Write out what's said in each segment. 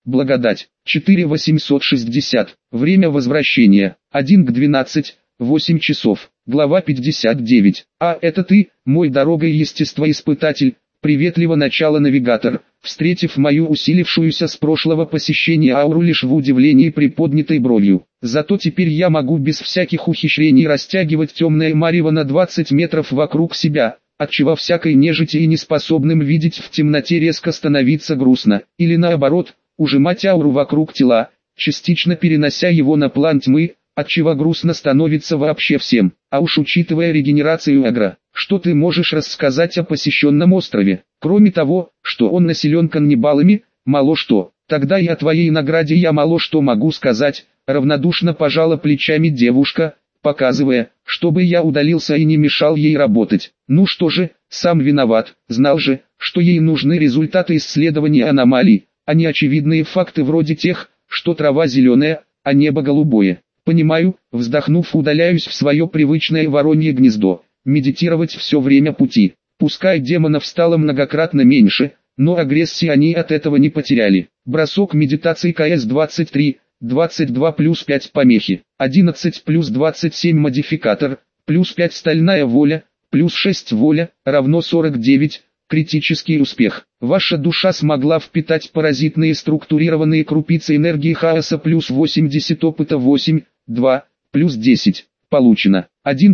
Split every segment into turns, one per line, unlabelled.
Благодать. 4860. Время возвращения. 1 к 12, 8 часов. Глава 59. А это ты, мой дорогой естествоиспытатель. Приветливо начало навигатор, встретив мою усилившуюся с прошлого посещения ауру лишь в удивлении приподнятой бровью. Зато теперь я могу без всяких ухищрений растягивать темное марево на 20 метров вокруг себя, отчего всякой нежити и неспособным видеть в темноте резко становиться грустно, или наоборот, ужимать ауру вокруг тела, частично перенося его на план тьмы, отчего грустно становится вообще всем. А уж учитывая регенерацию агро, что ты можешь рассказать о посещенном острове? Кроме того, что он населен каннибалами, мало что. Тогда и о твоей награде я мало что могу сказать, равнодушно пожала плечами девушка, показывая, чтобы я удалился и не мешал ей работать. Ну что же, сам виноват, знал же, что ей нужны результаты исследования аномалий, а не очевидные факты вроде тех, что трава зеленая, а небо голубое. Понимаю, вздохнув, удаляюсь в свое привычное воронье гнездо. Медитировать все время пути. Пускай демонов стало многократно меньше, но агрессии они от этого не потеряли. Бросок медитации КС-23, 22 плюс 5 помехи, 11 плюс 27 модификатор, плюс 5 стальная воля, плюс 6 воля, равно 49, критический успех. Ваша душа смогла впитать паразитные структурированные крупицы энергии хаоса плюс 80 опыта 8, 2, плюс 10. Получено.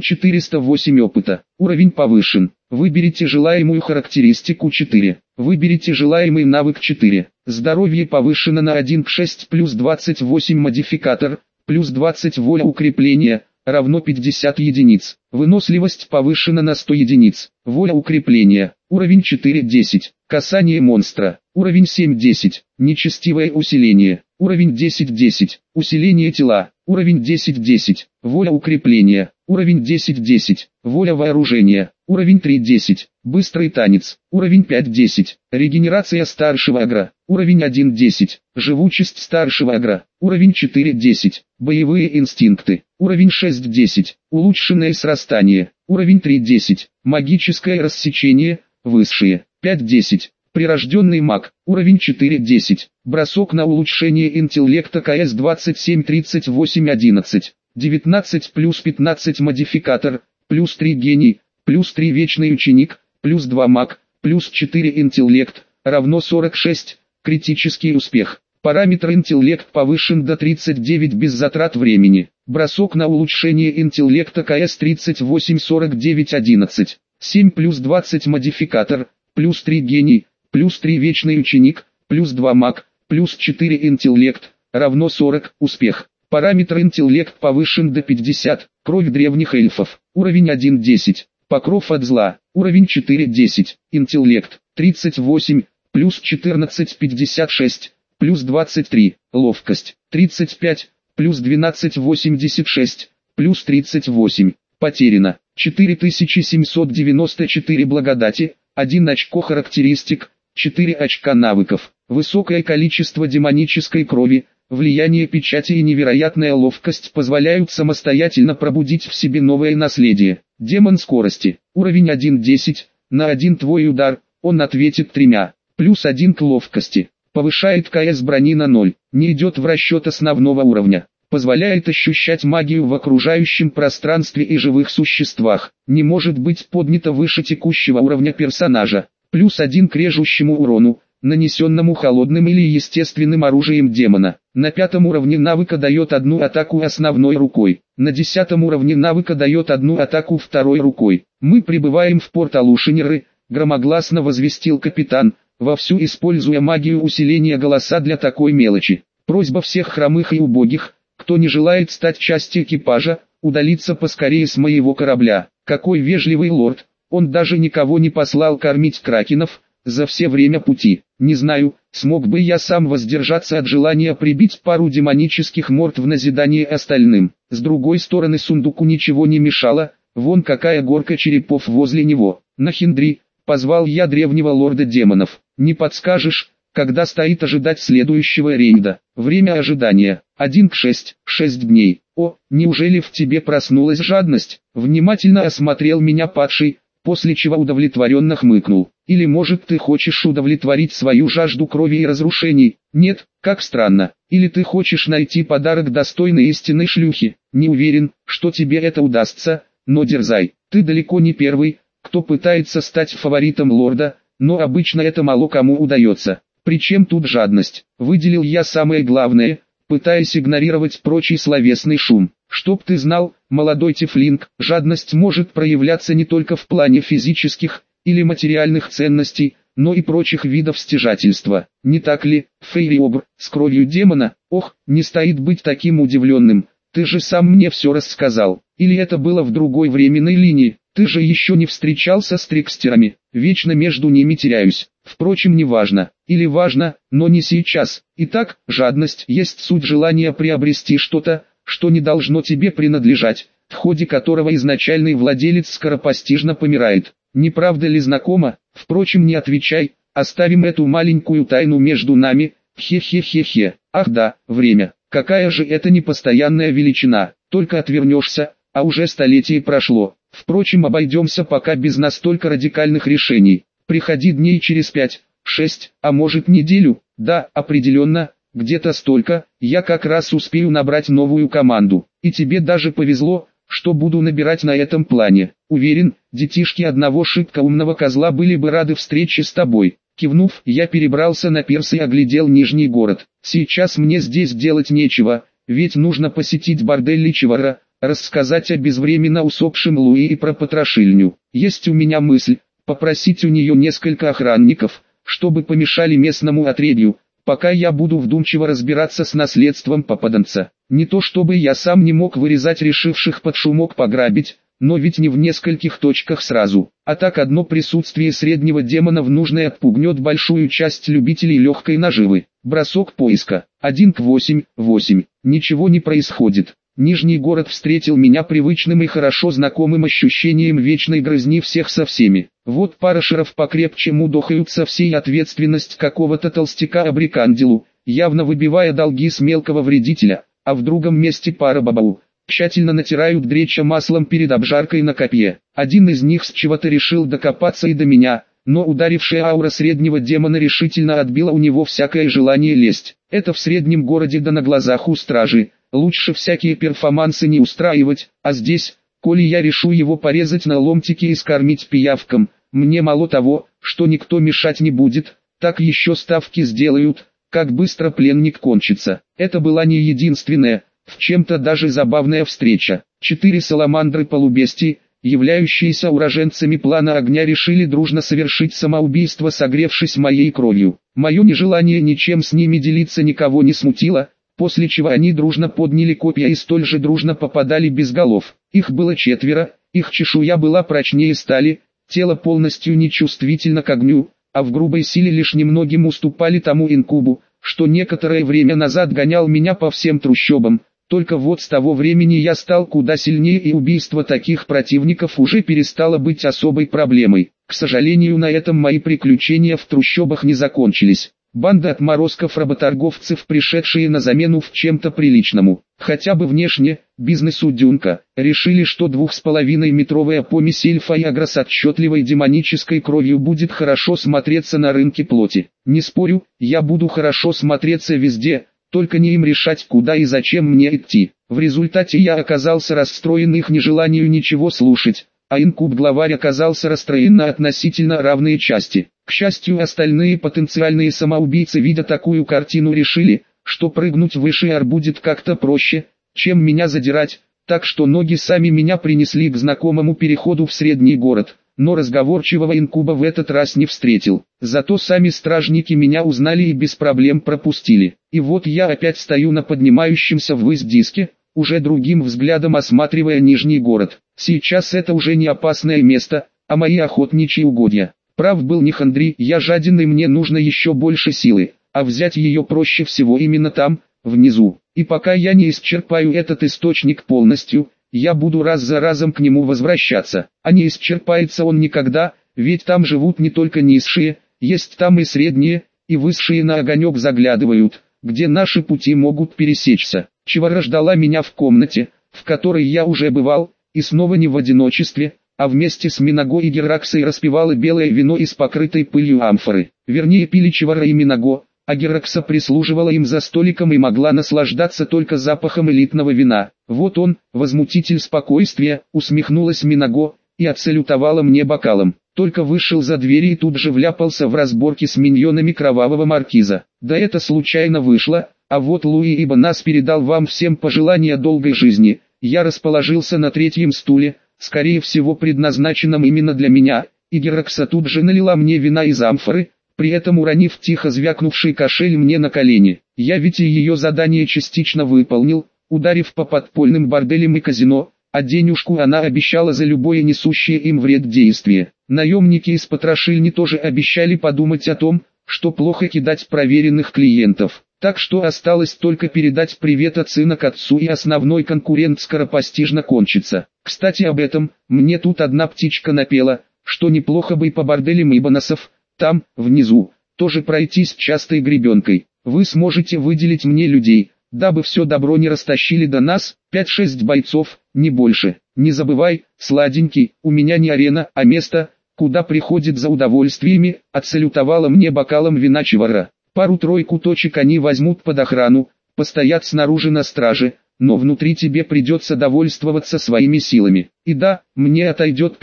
1408 опыта. Уровень повышен. Выберите желаемую характеристику 4. Выберите желаемый навык 4. Здоровье повышено на 1 к 6 плюс 28 модификатор, плюс 20 воля укрепления, равно 50 единиц. Выносливость повышена на 100 единиц. Воля укрепления. Уровень 4-10. Касание монстра. Уровень 7-10. Нечестивое усиление. Уровень 10-10. Усиление тела. Уровень 10-10. Воля укрепления. Уровень 10-10. Воля вооружения. Уровень 3-10. Быстрый танец. Уровень 5-10. Регенерация старшего агро. Уровень 1-10. Живучесть старшего агро. Уровень 4-10. Боевые инстинкты. Уровень 6-10. Улучшенное срастание. Уровень 3-10. Магическое рассечение. Высшее. 5-10. Прирожденный маг. Уровень 4-10. Бросок на улучшение интеллекта КС-27-38-11. 19 плюс 15 модификатор, плюс 3 гений, плюс 3 вечный ученик, плюс 2 маг, плюс 4 интеллект, равно 46, критический успех. Параметр интеллект повышен до 39 без затрат времени. Бросок на улучшение интеллекта КС-38-49-11. 7 плюс 20 модификатор, плюс 3 гений, плюс 3 вечный ученик, плюс 2 маг, плюс 4 интеллект, равно 40, успех. Параметр интеллект повышен до 50, кровь древних эльфов, уровень 1-10, покров от зла, уровень 4-10, интеллект, 38, плюс 14-56, плюс 23, ловкость, 35, плюс 12-86, плюс 38, потеряно, 4794 благодати, 1 очко характеристик, 4 очка навыков, высокое количество демонической крови, влияние печати и невероятная ловкость позволяют самостоятельно пробудить в себе новое наследие. Демон скорости, уровень 1-10, на 1 твой удар, он ответит 3, плюс 1 к ловкости, повышает КС брони на 0, не идет в расчет основного уровня, позволяет ощущать магию в окружающем пространстве и живых существах, не может быть поднято выше текущего уровня персонажа, плюс 1 к режущему урону, нанесенному холодным или естественным оружием демона. На 5 уровне навыка дает одну атаку основной рукой. На 10 уровне навыка дает одну атаку второй рукой. Мы прибываем в порт Алушинеры, громогласно возвестил капитан, вовсю используя магию усиления голоса для такой мелочи. Просьба всех хромых и убогих, кто не желает стать частью экипажа, удалиться поскорее с моего корабля. Какой вежливый лорд, он даже никого не послал кормить кракенов за все время пути. Не знаю, смог бы я сам воздержаться от желания прибить пару демонических морд в назидание остальным. С другой стороны, сундуку ничего не мешало, вон какая горка черепов возле него. Нахиндри, позвал я древнего лорда демонов. Не подскажешь, когда стоит ожидать следующего рейда? Время ожидания 1 к 6, 6 дней. О, неужели в тебе проснулась жадность? Внимательно осмотрел меня падший, после чего удовлетворенно хмыкнул. Или может ты хочешь удовлетворить свою жажду крови и разрушений? Нет, как странно. Или ты хочешь найти подарок достойной истинной шлюхи? Не уверен, что тебе это удастся, но дерзай. Ты далеко не первый, кто пытается стать фаворитом лорда, но обычно это мало кому удается. Причем тут жадность? Выделил я самое главное, пытаясь игнорировать прочий словесный шум. Чтоб ты знал, молодой тифлинг, жадность может проявляться не только в плане физических или материальных ценностей, но и прочих видов стяжательства. Не так ли, Фейриобр, с кровью демона? Ох, не стоит быть таким удивленным. Ты же сам мне все рассказал. Или это было в другой временной линии? Ты же еще не встречался с трикстерами. Вечно между ними теряюсь. Впрочем, не важно. Или важно, но не сейчас. Итак, жадность есть суть желания приобрести что-то, что не должно тебе принадлежать, в ходе которого изначальный владелец скоропостижно помирает. Не правда ли знакомо? Впрочем, не отвечай, оставим эту маленькую тайну между нами. Хе-хе-хе-хе. Ах да, время. Какая же это непостоянная величина. Только отвернешься, а уже столетие прошло. Впрочем, обойдемся пока без настолько радикальных решений. Приходи дней через 5, 6, а может неделю. Да, определенно, где-то столько. Я как раз успею набрать новую команду. И тебе даже повезло, что буду набирать на этом плане. Уверен, детишки одного шибко умного козла были бы рады встрече с тобой. Кивнув, я перебрался на пирс и оглядел Нижний город. Сейчас мне здесь делать нечего, ведь нужно посетить бордель Личевара, рассказать о безвременно усопшем Луи и про потрошильню. Есть у меня мысль, попросить у нее несколько охранников, чтобы помешали местному отребью, пока я буду вдумчиво разбираться с наследством попаданца. Не то чтобы я сам не мог вырезать решивших под шумок пограбить, но ведь не в нескольких точках сразу. А так одно присутствие среднего демона в нужной отпугнет большую часть любителей легкой наживы. Бросок поиска. 1 к 8, 8. Ничего не происходит. Нижний город встретил меня привычным и хорошо знакомым ощущением вечной грызни всех со всеми. Вот парашеров покрепче мудохаются всей ответственность какого-то толстяка-абриканделу, явно выбивая долги с мелкого вредителя, а в другом месте пара бабау тщательно натирают дреча маслом перед обжаркой на копье. Один из них с чего-то решил докопаться и до меня, но ударившая аура среднего демона решительно отбила у него всякое желание лезть. Это в среднем городе да на глазах у стражи. Лучше всякие перформансы не устраивать, а здесь, коли я решу его порезать на ломтики и скормить пиявкам, мне мало того, что никто мешать не будет, так еще ставки сделают, как быстро пленник кончится. Это была не единственная, в чем-то даже забавная встреча. 4 саламандры-полубестии, являющиеся уроженцами плана огня, решили дружно совершить самоубийство, согревшись моей кровью. Мое нежелание ничем с ними делиться никого не смутило, после чего они дружно подняли копья и столь же дружно попадали без голов. Их было 4, их чешуя была прочнее стали, тело полностью нечувствительно к огню, а в грубой силе лишь немногим уступали тому инкубу, что некоторое время назад гонял меня по всем трущобам. Только вот с того времени я стал куда сильнее, и убийство таких противников уже перестало быть особой проблемой. К сожалению, на этом мои приключения в трущобах не закончились. Банда отморозков-работорговцев, пришедшие на замену в чем-то приличному, хотя бы внешне, бизнесу Дюнка, решили, что 2,5-метровая помесь эльфа и агра с отчетливой демонической кровью будет хорошо смотреться на рынке плоти. Не спорю, я буду хорошо смотреться везде, только не им решать, куда и зачем мне идти. В результате я оказался расстроен их нежеланию ничего слушать, а инкуб-главарь оказался расстроен на относительно равные части. К счастью, остальные потенциальные самоубийцы, видя такую картину, решили, что прыгнуть выше ар будет как-то проще, чем меня задирать, так что ноги сами меня принесли к знакомому переходу в средний город, но разговорчивого инкуба в этот раз не встретил. Зато сами стражники меня узнали и без проблем пропустили. И вот я опять стою на поднимающемся ввысь диске, уже другим взглядом осматривая Нижний город. Сейчас это уже не опасное место, а мои охотничьи угодья. Прав был Нихандри, я жаден и мне нужно еще больше силы, а взять ее проще всего именно там, внизу. И пока я не исчерпаю этот источник полностью, я буду раз за разом к нему возвращаться. А не исчерпается он никогда, ведь там живут не только низшие, есть там и средние, и высшие на огонек заглядывают, где наши пути могут пересечься. Чевара ждала меня в комнате, в которой я уже бывал, и снова не в одиночестве, а вместе с Минаго и Гераксой распивала белое вино из покрытой пылью амфоры. Вернее, пили Чевара и Минаго, а Геракса прислуживала им за столиком и могла наслаждаться только запахом элитного вина. «Вот он, возмутитель спокойствия», усмехнулась Минаго и отсалютовала мне бокалом. Только вышел за двери и тут же вляпался в разборки с миньонами кровавого маркиза. Да это случайно вышло, а вот Луи Ибонас передал вам всем пожелания долгой жизни. Я расположился на третьем стуле, скорее всего предназначенном именно для меня, и Геракса тут же налила мне вина из амфоры, при этом уронив тихо звякнувший кошель мне на колени. Я ведь и ее задание частично выполнил, ударив по подпольным борделям и казино, а денежку она обещала за любое несущее им вред действие. Наемники из потрошильни тоже обещали подумать о том, что плохо кидать проверенных клиентов. Так что осталось только передать привет от сына к отцу, и основной конкурент скоропостижно кончится. Кстати, об этом, мне тут одна птичка напела, что неплохо бы и по борделям Ибонасов, там, внизу, тоже пройтись частой гребенкой. Вы сможете выделить мне людей, дабы все добро не растащили до нас, 5-6 бойцов, не больше. Не забывай, сладенький, у меня не арена, а место, куда приходит за удовольствиями, отсалютовала мне бокалом вина Чевара. Пару-тройку точек они возьмут под охрану, постоят снаружи на страже, но внутри тебе придется довольствоваться своими силами. И да, мне отойдет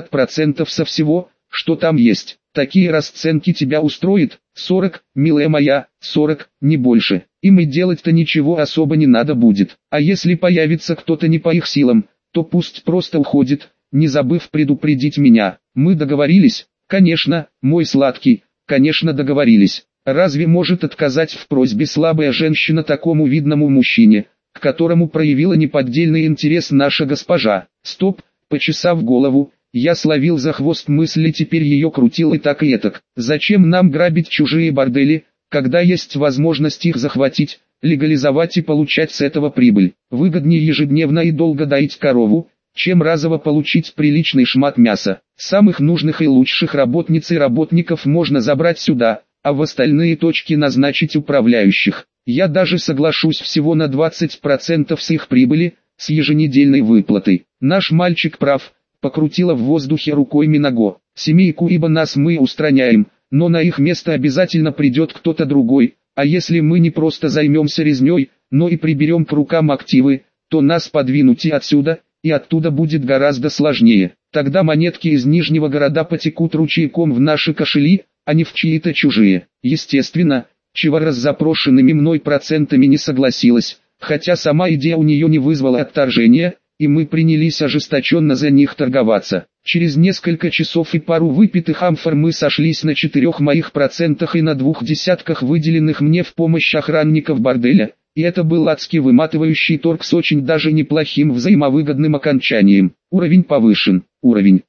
50% со всего, что там есть. Такие расценки тебя устроит? 40, милая моя, 40, не больше. Им и делать-то ничего особо не надо будет. А если появится кто-то не по их силам, то пусть просто уходит, не забыв предупредить меня. Мы договорились? Конечно, мой сладкий, конечно договорились. Разве может отказать в просьбе слабая женщина такому видному мужчине, к которому проявила неподдельный интерес наша госпожа? Стоп, почесав голову, я словил за хвост мысли, теперь ее крутил и так и этак. Зачем нам грабить чужие бордели, когда есть возможность их захватить, легализовать и получать с этого прибыль? Выгоднее ежедневно и долго доить корову, чем разово получить приличный шмат мяса. Самых нужных и лучших работниц и работников можно забрать сюда, а в остальные точки назначить управляющих. Я даже соглашусь всего на 20% с их прибыли, с еженедельной выплатой. Наш мальчик прав. Покрутила в воздухе рукой Минаго. Семейку Ибонас мы устраняем, но на их место обязательно придет кто-то другой, а если мы не просто займемся резней, но и приберем к рукам активы, то нас подвинуть и отсюда, и оттуда будет гораздо сложнее. Тогда монетки из Нижнего города потекут ручейком в наши кошели, а не в чьи-то чужие. Естественно, Чевара с запрошенными мной процентами не согласилась, хотя сама идея у нее не вызвала отторжения, и мы принялись ожесточенно за них торговаться. Через несколько часов и пару выпитых амфор мы сошлись на 4 моих процентах и на 2 десятках выделенных мне в помощь охранников борделя, и это был адски выматывающий торг с очень даже неплохим взаимовыгодным окончанием. Уровень повышен. Уровень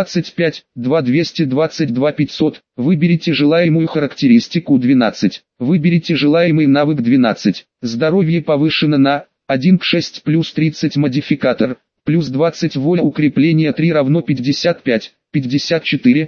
25, 2222 500. Выберите желаемую характеристику 12. Выберите желаемый навык 12. Здоровье повышено на 1 к 6 плюс 30 модификатор, плюс 20 воля укрепления 3 равно 55, 54,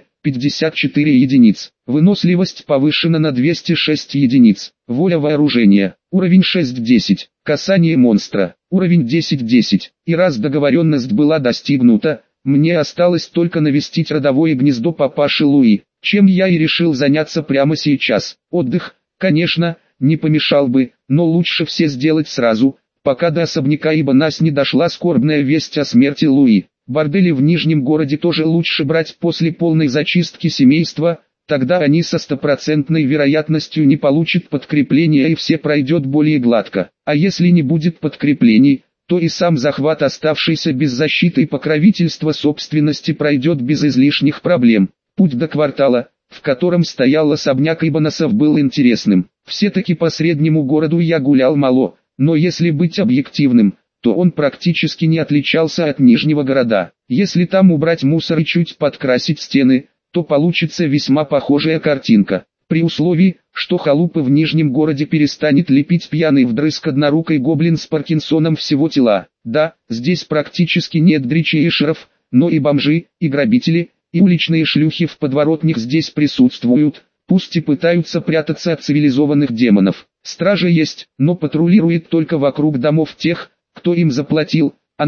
54 единиц. Выносливость повышена на 206 единиц. Воля вооружения. Уровень 6-10. Касание монстра. Уровень 10-10. И раз договоренность была достигнута, мне осталось только навестить родовое гнездо папаши Луи, чем я и решил заняться прямо сейчас. Отдых, конечно, не помешал бы, но лучше все сделать сразу, пока до особняка Ибонас не дошла скорбная весть о смерти Луи. Бордели в Нижнем городе тоже лучше брать после полной зачистки семейства, тогда они со стопроцентной вероятностью не получат подкрепления и все пройдет более гладко. А если не будет подкреплений, то и сам захват оставшийся без защиты и покровительства собственности пройдет без излишних проблем. Путь до квартала, в котором стоял особняк Ибонасов, был интересным. Все-таки по среднему городу я гулял мало. Но если быть объективным, то он практически не отличался от Нижнего города. Если там убрать мусор и чуть подкрасить стены, то получится весьма похожая картинка. При условии, что халупы в Нижнем городе перестанет лепить пьяный вдрызг однорукой гоблин с Паркинсоном всего тела. Да, здесь практически нет дричей и шеров, но и бомжи, и грабители, и уличные шлюхи в подворотнях здесь присутствуют. Пусть и пытаются прятаться от цивилизованных демонов. Стража есть, но патрулирует только вокруг домов тех, кто им заплатил, а на то,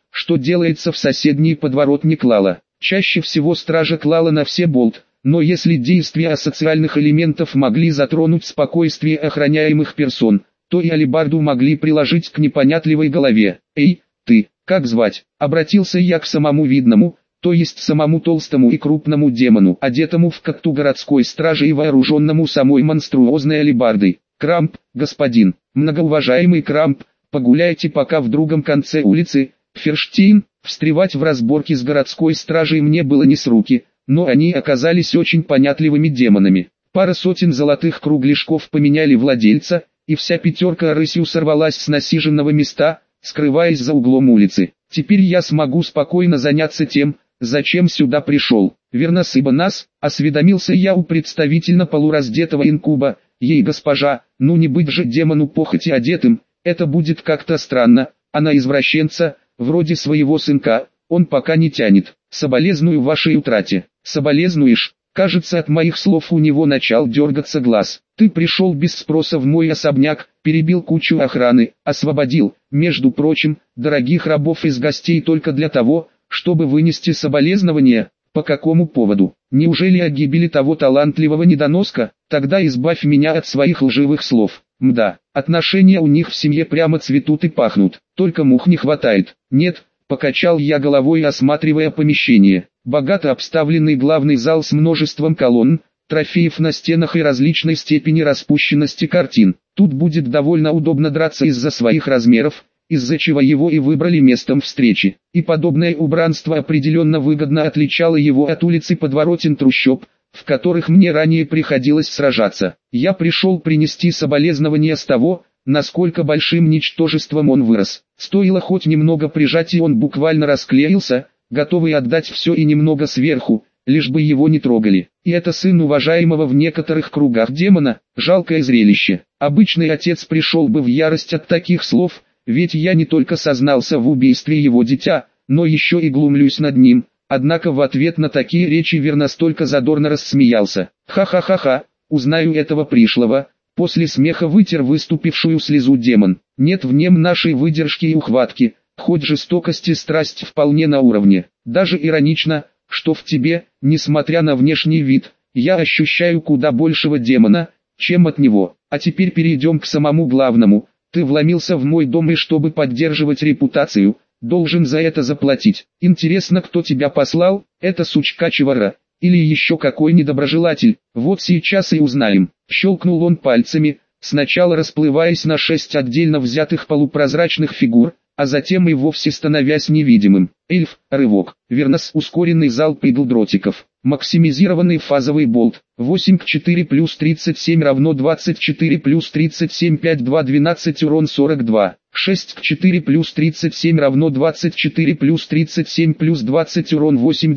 что делается в соседний подворотни клала. Чаще всего стража клала на все болт, но если действия асоциальных элементов могли затронуть спокойствие охраняемых персон, то и алебарду могли приложить к непонятливой голове. «Эй, ты, как звать?» — обратился я к самому видному, то есть самому толстому и крупному демону, одетому в катту городской стражи и вооруженному самой монструозной алебардой. «Крамп, господин, многоуважаемый Крамп, погуляйте пока в другом конце улицы, Ферштейн». Встревать в разборки с городской стражей мне было не с руки, но они оказались очень понятливыми демонами. Пара сотен золотых кругляшков поменяли владельца, и вся пятерка рысью сорвалась с насиженного места, скрываясь за углом улицы. Теперь я смогу спокойно заняться тем, зачем сюда пришел. «Верно, ибо нас», — осведомился я у представительно полураздетого инкуба. «Ей, госпожа, ну не быть же демону похоти одетым, это будет как-то странно, а на извращенца, вроде своего сынка, он пока не тянет. Соболезную вашей утрате». «Соболезнуешь?» Кажется, от моих слов у него начал дергаться глаз. «Ты пришел без спроса в мой особняк, перебил кучу охраны, освободил, между прочим, дорогих рабов из гостей только для того, чтобы вынести соболезнования. По какому поводу? Неужели о гибели того талантливого недоноска? Тогда избавь меня от своих лживых слов». Мда, отношения у них в семье прямо цветут и пахнут, только мух не хватает. «Нет», покачал я головой, осматривая помещение. Богато обставленный главный зал с множеством колонн, трофеев на стенах и различной степени распущенности картин. Тут будет довольно удобно драться из-за своих размеров, из-за чего его и выбрали местом встречи. И подобное убранство определенно выгодно отличало его от улиц и подворотен трущоб, в которых мне ранее приходилось сражаться. Я пришел принести соболезнования с того, насколько большим ничтожеством он вырос. Стоило хоть немного прижать, и он буквально расклеился, готовый отдать все и немного сверху, лишь бы его не трогали. И это сын уважаемого в некоторых кругах демона, жалкое зрелище. Обычный отец пришел бы в ярость от таких слов, ведь я не только сознался в убийстве его дитя, но еще и глумлюсь над ним. Однако в ответ на такие речи Вернос только задорно рассмеялся. «Ха-ха-ха-ха, узнаю этого пришлого». После смеха вытер выступившую слезу демон. «Нет в нем нашей выдержки и ухватки, хоть жестокость и страсть вполне на уровне. Даже иронично, что в тебе, несмотря на внешний вид, я ощущаю куда большего демона, чем от него. А теперь перейдем к самому главному. Ты вломился в мой дом и чтобы поддерживать репутацию, должен за это заплатить. Интересно, кто тебя послал, это сучка-чевара, или еще какой недоброжелатель? Вот сейчас и узнаем». Щелкнул он пальцами, сначала расплываясь на 6 отдельно взятых полупрозрачных фигур, а затем и вовсе становясь невидимым. Эльф, рывок, Вернос, ускоренный залп игл-дротиков, максимизированный фазовый болт, 8 к 4 плюс 37 равно 24 плюс 37 5 2 12 урон 42, 6 к 4 плюс 37 равно 24 плюс 37 плюс 20 урон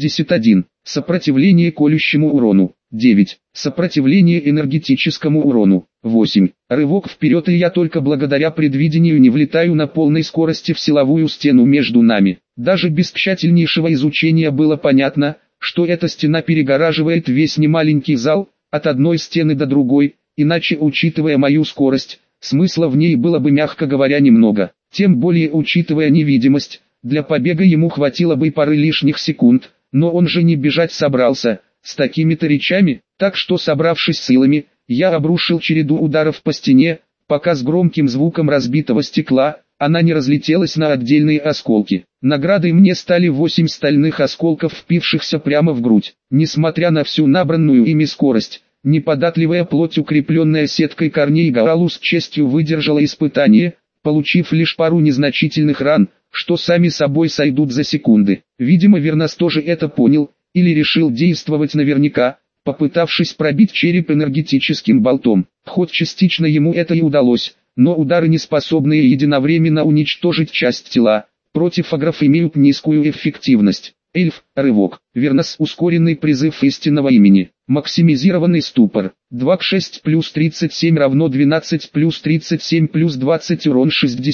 81, сопротивление колющему урону, 9, сопротивление энергетическому урону, 8, рывок вперед, и я только благодаря предвидению не влетаю на полной скорости в силовую стену между нами. Даже без тщательнейшего изучения было понятно, что эта стена перегораживает весь немаленький зал, от одной стены до другой, иначе, учитывая мою скорость, смысла в ней было бы, мягко говоря, немного. Тем более, учитывая невидимость, для побега ему хватило бы пары лишних секунд, но он же не бежать собрался, с такими-то речами, так что, собравшись силами, я обрушил череду ударов по стене, пока с громким звуком разбитого стекла она не разлетелась на отдельные осколки. Наградой мне стали 8 стальных осколков, впившихся прямо в грудь. Несмотря на всю набранную ими скорость, неподатливая плоть, укрепленная сеткой корней Гаалу, с честью выдержала испытание, получив лишь пару незначительных ран, что сами собой сойдут за секунды. Видимо, Вернос тоже это понял, или решил действовать наверняка, попытавшись пробить череп энергетическим болтом. Хоть частично ему это и удалось, но удары, не способные единовременно уничтожить часть тела, против агров имеют низкую эффективность. Эльф, рывок, Вернос, ускоренный призыв истинного имени, максимизированный ступор, 2 к 6 плюс 37 равно 12 плюс 37 плюс 20 урон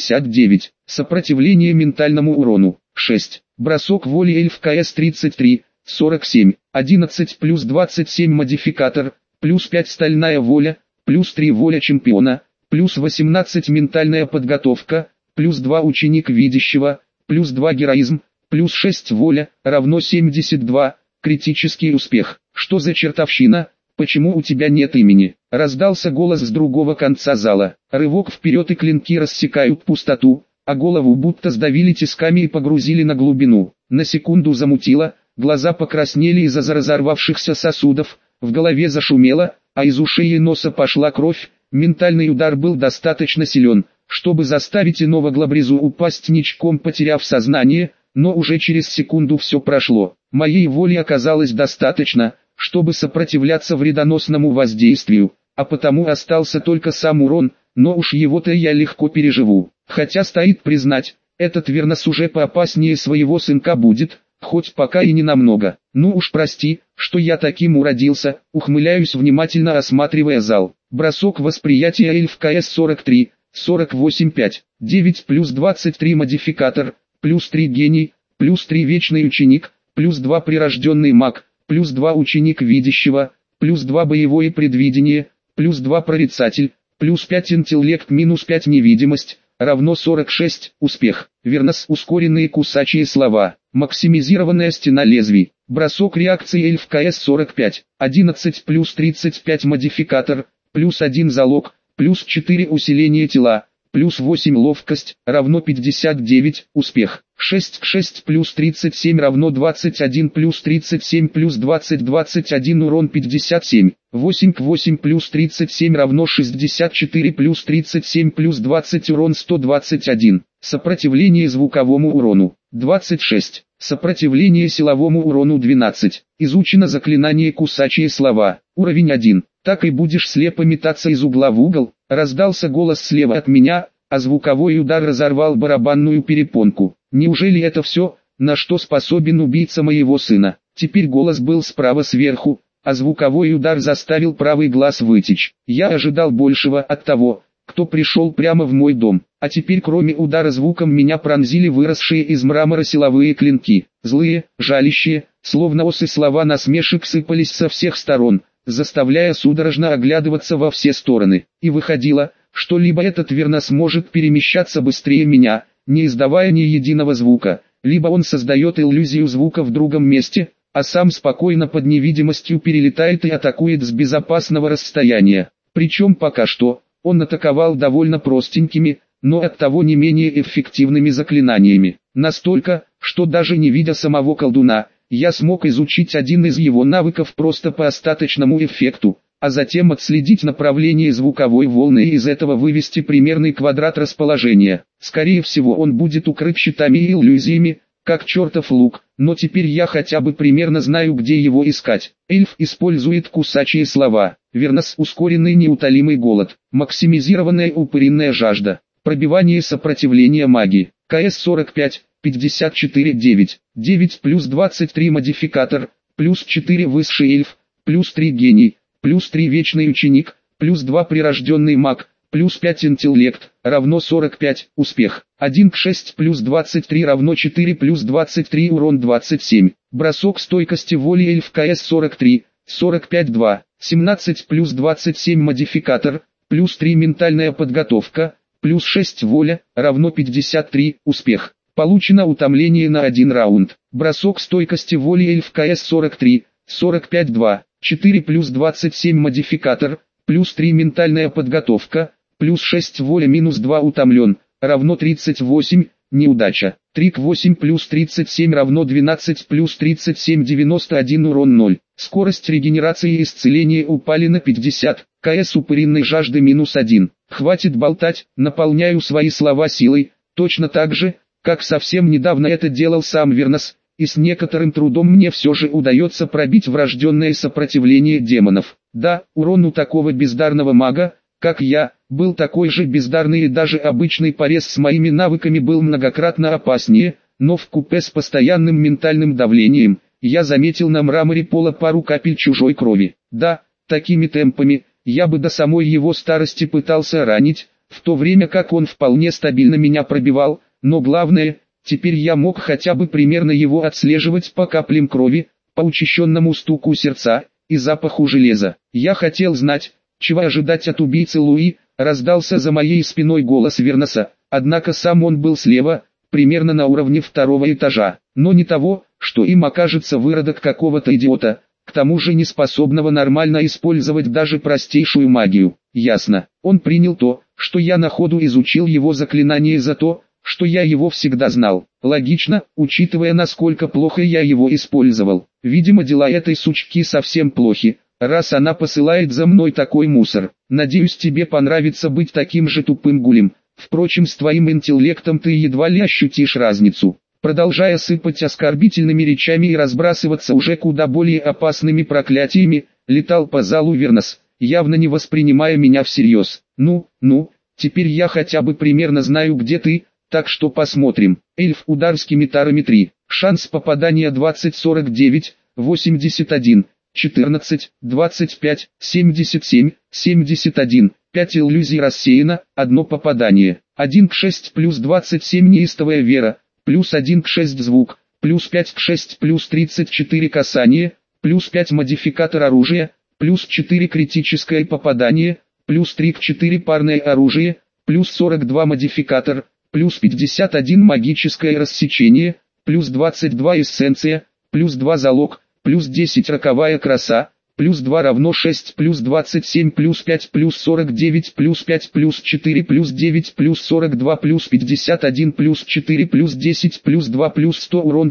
69, сопротивление ментальному урону, 6, бросок воли эльф КС 33, 47, 11 плюс 27 модификатор, плюс 5 стальная воля, плюс 3 воля чемпиона, плюс 18 ментальная подготовка, плюс 2 ученик видящего, плюс 2 героизм, плюс 6 воля, равно 72, критический успех. Что за чертовщина? Почему у тебя нет имени? Раздался голос с другого конца зала. Рывок вперед, и клинки рассекают пустоту, а голову будто сдавили тисками и погрузили на глубину. На секунду замутило, глаза покраснели из-за разорвавшихся сосудов, в голове зашумело, а из ушей и носа пошла кровь. Ментальный удар был достаточно силен, чтобы заставить иного глабрезу упасть ничком, потеряв сознание, но уже через секунду все прошло. Моей воли оказалось достаточно, чтобы сопротивляться вредоносному воздействию, а потому остался только сам урон, но уж его-то я легко переживу. Хотя стоит признать, этот Вернос уже поопаснее своего сынка будет, хоть пока и не намного. Ну уж прости, что я таким уродился, ухмыляюсь, внимательно осматривая зал. Бросок восприятия эльф КС-43, 48-5, 9 плюс 23 модификатор, плюс 3 гений, плюс 3 вечный ученик, плюс 2 прирожденный маг, плюс 2 ученик видящего, плюс 2 боевое предвидение, плюс 2 прорицатель, плюс 5 интеллект, минус 5 невидимость, равно 46, успех. Вернос, ускоренные кусачие слова, максимизированная стена лезвий, бросок реакции эльф КС-45, 11 плюс 35 модификатор, плюс 1 залог, плюс 4 усиление тела, плюс 8 ловкость, равно 59, успех. 6 к 6 плюс 37 равно 21 плюс 37 плюс 20 21 урон 57. 8 к 8 плюс 37 равно 64 плюс 37 плюс 20 урон 121. Сопротивление звуковому урону 26. Сопротивление силовому урону 12. Изучено заклинание кусачие слова. Уровень 1. Так и будешь слепо метаться из угла в угол. Раздался голос слева от меня, а звуковой удар разорвал барабанную перепонку. Неужели это все, на что способен убийца моего сына? Теперь голос был справа сверху, а звуковой удар заставил правый глаз вытечь. Я ожидал большего от того, кто пришел прямо в мой дом. А теперь кроме удара звуком меня пронзили выросшие из мрамора силовые клинки. Злые, жалящие, словно осы слова насмешек сыпались со всех сторон, заставляя судорожно оглядываться во все стороны. И выходило, что либо этот Вернос может перемещаться быстрее меня, не издавая ни единого звука, либо он создает иллюзию звука в другом месте, а сам спокойно под невидимостью перелетает и атакует с безопасного расстояния. Причем пока что, он атаковал довольно простенькими, но оттого не менее эффективными заклинаниями. Настолько, что даже не видя самого колдуна, я смог изучить один из его навыков просто по остаточному эффекту, а затем отследить направление звуковой волны и из этого вывести примерный квадрат расположения. Скорее всего, он будет укрыт щитами и иллюзиями, как чертов лук, но теперь я хотя бы примерно знаю, где его искать. Эльф использует кусачие слова. Вернос, ускоренный неутолимый голод, максимизированная упыринная жажда, пробивание сопротивления магии. КС-45, 54-9, 9 плюс 23 модификатор, плюс 4 высший эльф, плюс 3 гений, плюс 3 вечный ученик, плюс 2 прирожденный маг, плюс 5 интеллект, равно 45, успех. 1 к 6 плюс 23 равно 4 плюс 23 урон 27. Бросок стойкости воли эльф КС-43, 45-2, 17 плюс 27 модификатор, плюс 3 ментальная подготовка, плюс 6 воля, равно 53, успех. Получено утомление на 1 раунд. Бросок стойкости воли эльф КС-43, 45-2, 4 плюс 27 модификатор, плюс 3 ментальная подготовка, плюс 6 воля минус 2 утомлен, равно 38, неудача. 3 к 8 плюс 37 равно 12 плюс 37 91 урон 0. Скорость регенерации и исцеления упали на 50, КС упыринной жажды минус 1. Хватит болтать, наполняю свои слова силой, точно так же, как совсем недавно это делал сам Вернос, и с некоторым трудом мне все же удается пробить врожденное сопротивление демонов. Да, урон у такого бездарного мага, как я, был такой же бездарный, и даже обычный порез с моими навыками был многократно опаснее, но вкупе с постоянным ментальным давлением, я заметил на мраморе пола пару капель чужой крови. Да, такими темпами, я бы до самой его старости пытался ранить, в то время как он вполне стабильно меня пробивал, но главное, теперь я мог хотя бы примерно его отслеживать по каплям крови, по учащенному стуку сердца и запаху железа. Я хотел знать, чего ожидать от убийцы Луи. Раздался за моей спиной голос Верноса, однако сам он был слева, примерно на уровне второго этажа, но не того, что им окажется выродок какого-то идиота, к тому же не способного нормально использовать даже простейшую магию. Ясно, он принял то, что я на ходу изучил его заклинание за то, что я его всегда знал. Логично, учитывая насколько плохо я его использовал. Видимо дела этой сучки совсем плохи, раз она посылает за мной такой мусор. Надеюсь тебе понравится быть таким же тупым гулем. Впрочем с твоим интеллектом ты едва ли ощутишь разницу. Продолжая сыпать оскорбительными речами и разбрасываться уже куда более опасными проклятиями, летал по залу Вернос, явно не воспринимая меня всерьез. Ну, теперь я хотя бы примерно знаю где ты, так что посмотрим. Эльф удар скимитарами 3. Шанс попадания 20 49, 81, 14, 25, 77, 71. 5 иллюзий рассеяно, 1 попадание. 1 к 6 плюс 27 неистовая вера, плюс 1 к 6 звук, плюс 5 к 6 плюс 34 касание, плюс 5 модификатор оружия, плюс 4 критическое попадание, плюс 3 к 4 парное оружие, плюс 42 модификатор, плюс 51 магическое рассечение, плюс 22 эссенция, плюс 2 залог, плюс 10 роковая краса, плюс 2 равно 6 плюс 27 плюс 5 плюс 49 плюс 5 плюс 4 плюс 9 плюс 42 плюс 51 плюс 4 плюс 10 плюс 2 плюс 100 урон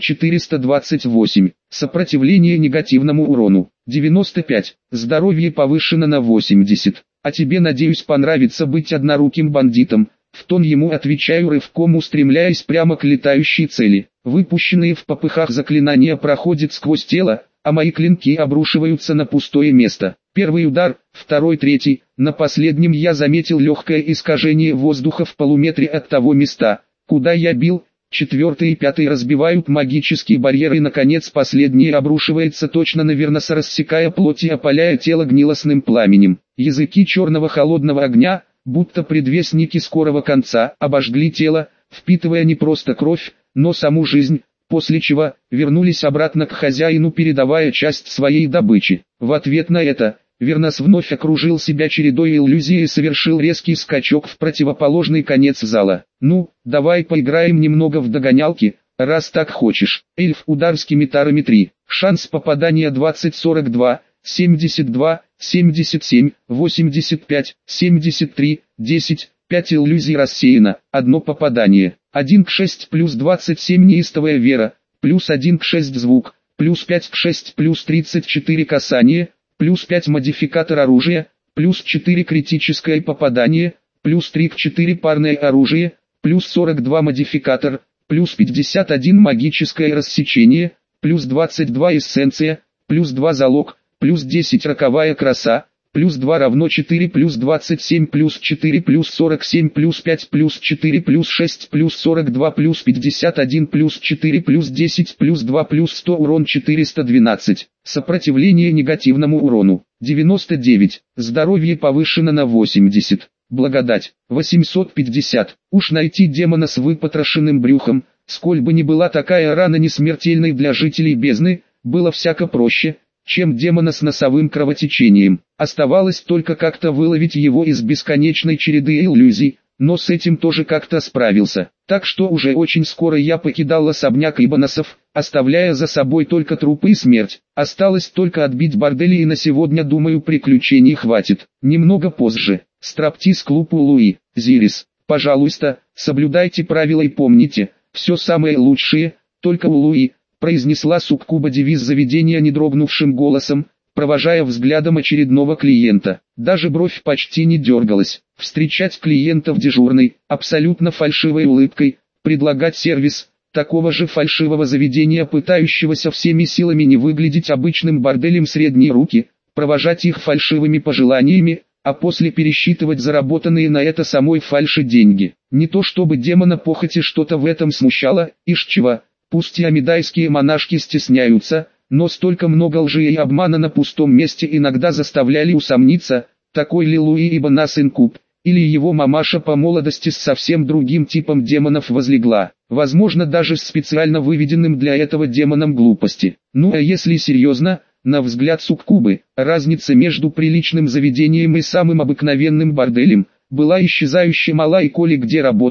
428. Сопротивление негативному урону 95. Здоровье повышено на 80. А тебе надеюсь понравится быть одноруким бандитом. В тон ему отвечаю рывком устремляясь прямо к летающей цели. Выпущенные в попыхах заклинания проходят сквозь тело, а мои клинки обрушиваются на пустое место. Первый удар, второй, третий, на последнем я заметил легкое искажение воздуха в полуметре от того места, куда я бил. Четвертый и пятый разбивают магические барьеры и наконец последний обрушивается точно на Верноса, рассекая плоть и опаляя тело гнилостным пламенем. Языки черного холодного огня, будто предвестники скорого конца, обожгли тело, впитывая не просто кровь, но саму жизнь, после чего вернулись обратно к хозяину, передавая часть своей добычи. В ответ на это, Вернос вновь окружил себя чередой иллюзий и совершил резкий скачок в противоположный конец зала. Ну, давай поиграем немного в догонялки, раз так хочешь. Эльф удар скимитарами 3. Шанс попадания 20 42, 72, 77, 85, 73, 10, 5 иллюзий рассеяно, 1 попадание. 1 к 6 плюс 27 неистовая вера, плюс 1 к 6 звук, плюс 5 к 6 плюс 34 касание, плюс 5 модификатор оружия, плюс 4 критическое попадание, плюс 3 к 4 парное оружие, плюс 42 модификатор, плюс 51 магическое рассечение, плюс 22 эссенция, плюс 2 залог, плюс 10 роковая краса, плюс 2 равно 4 плюс 27 плюс 4 плюс 47 плюс 5 плюс 4 плюс 6 плюс 42 плюс 51 плюс 4 плюс 10 плюс 2 плюс 100 урон 412. Сопротивление негативному урону 99. Здоровье повышено на 80. Благодать 850. Уж найти демона с выпотрошенным брюхом, сколь бы ни была такая рана не смертельной для жителей бездны, было всяко проще, чем демона с носовым кровотечением. Оставалось только как-то выловить его из бесконечной череды иллюзий, но с этим тоже как-то справился. Так что уже очень скоро я покидал особняк Ибоносов, оставляя за собой только трупы и смерть. Осталось только отбить бордели, и на сегодня, думаю, приключений хватит. Немного позже. Стриптиз-клуб у Луи. Зирис. Пожалуйста, соблюдайте правила и помните, все самое лучшее, только у Луи, произнесла суккуба девиз заведения недрогнувшим голосом, провожая взглядом очередного клиента. Даже бровь почти не дергалась. Встречать клиентов дежурной, абсолютно фальшивой улыбкой, предлагать сервис такого же фальшивого заведения, пытающегося всеми силами не выглядеть обычным борделем средней руки, провожать их фальшивыми пожеланиями, а после пересчитывать заработанные на это самой фальши деньги. Не то чтобы демона похоти что-то в этом смущало, ишчего. Пусть и амидайские монашки стесняются, но столько много лжи и обмана на пустом месте иногда заставляли усомниться, такой ли Луи Ибонос инкуб, или его мамаша по молодости с совсем другим типом демонов возлегла, возможно даже с специально выведенным для этого демоном глупости. Ну а если серьезно, на взгляд суккубы, разница между приличным заведением и самым обыкновенным борделем была исчезающе мала, и коли где работать,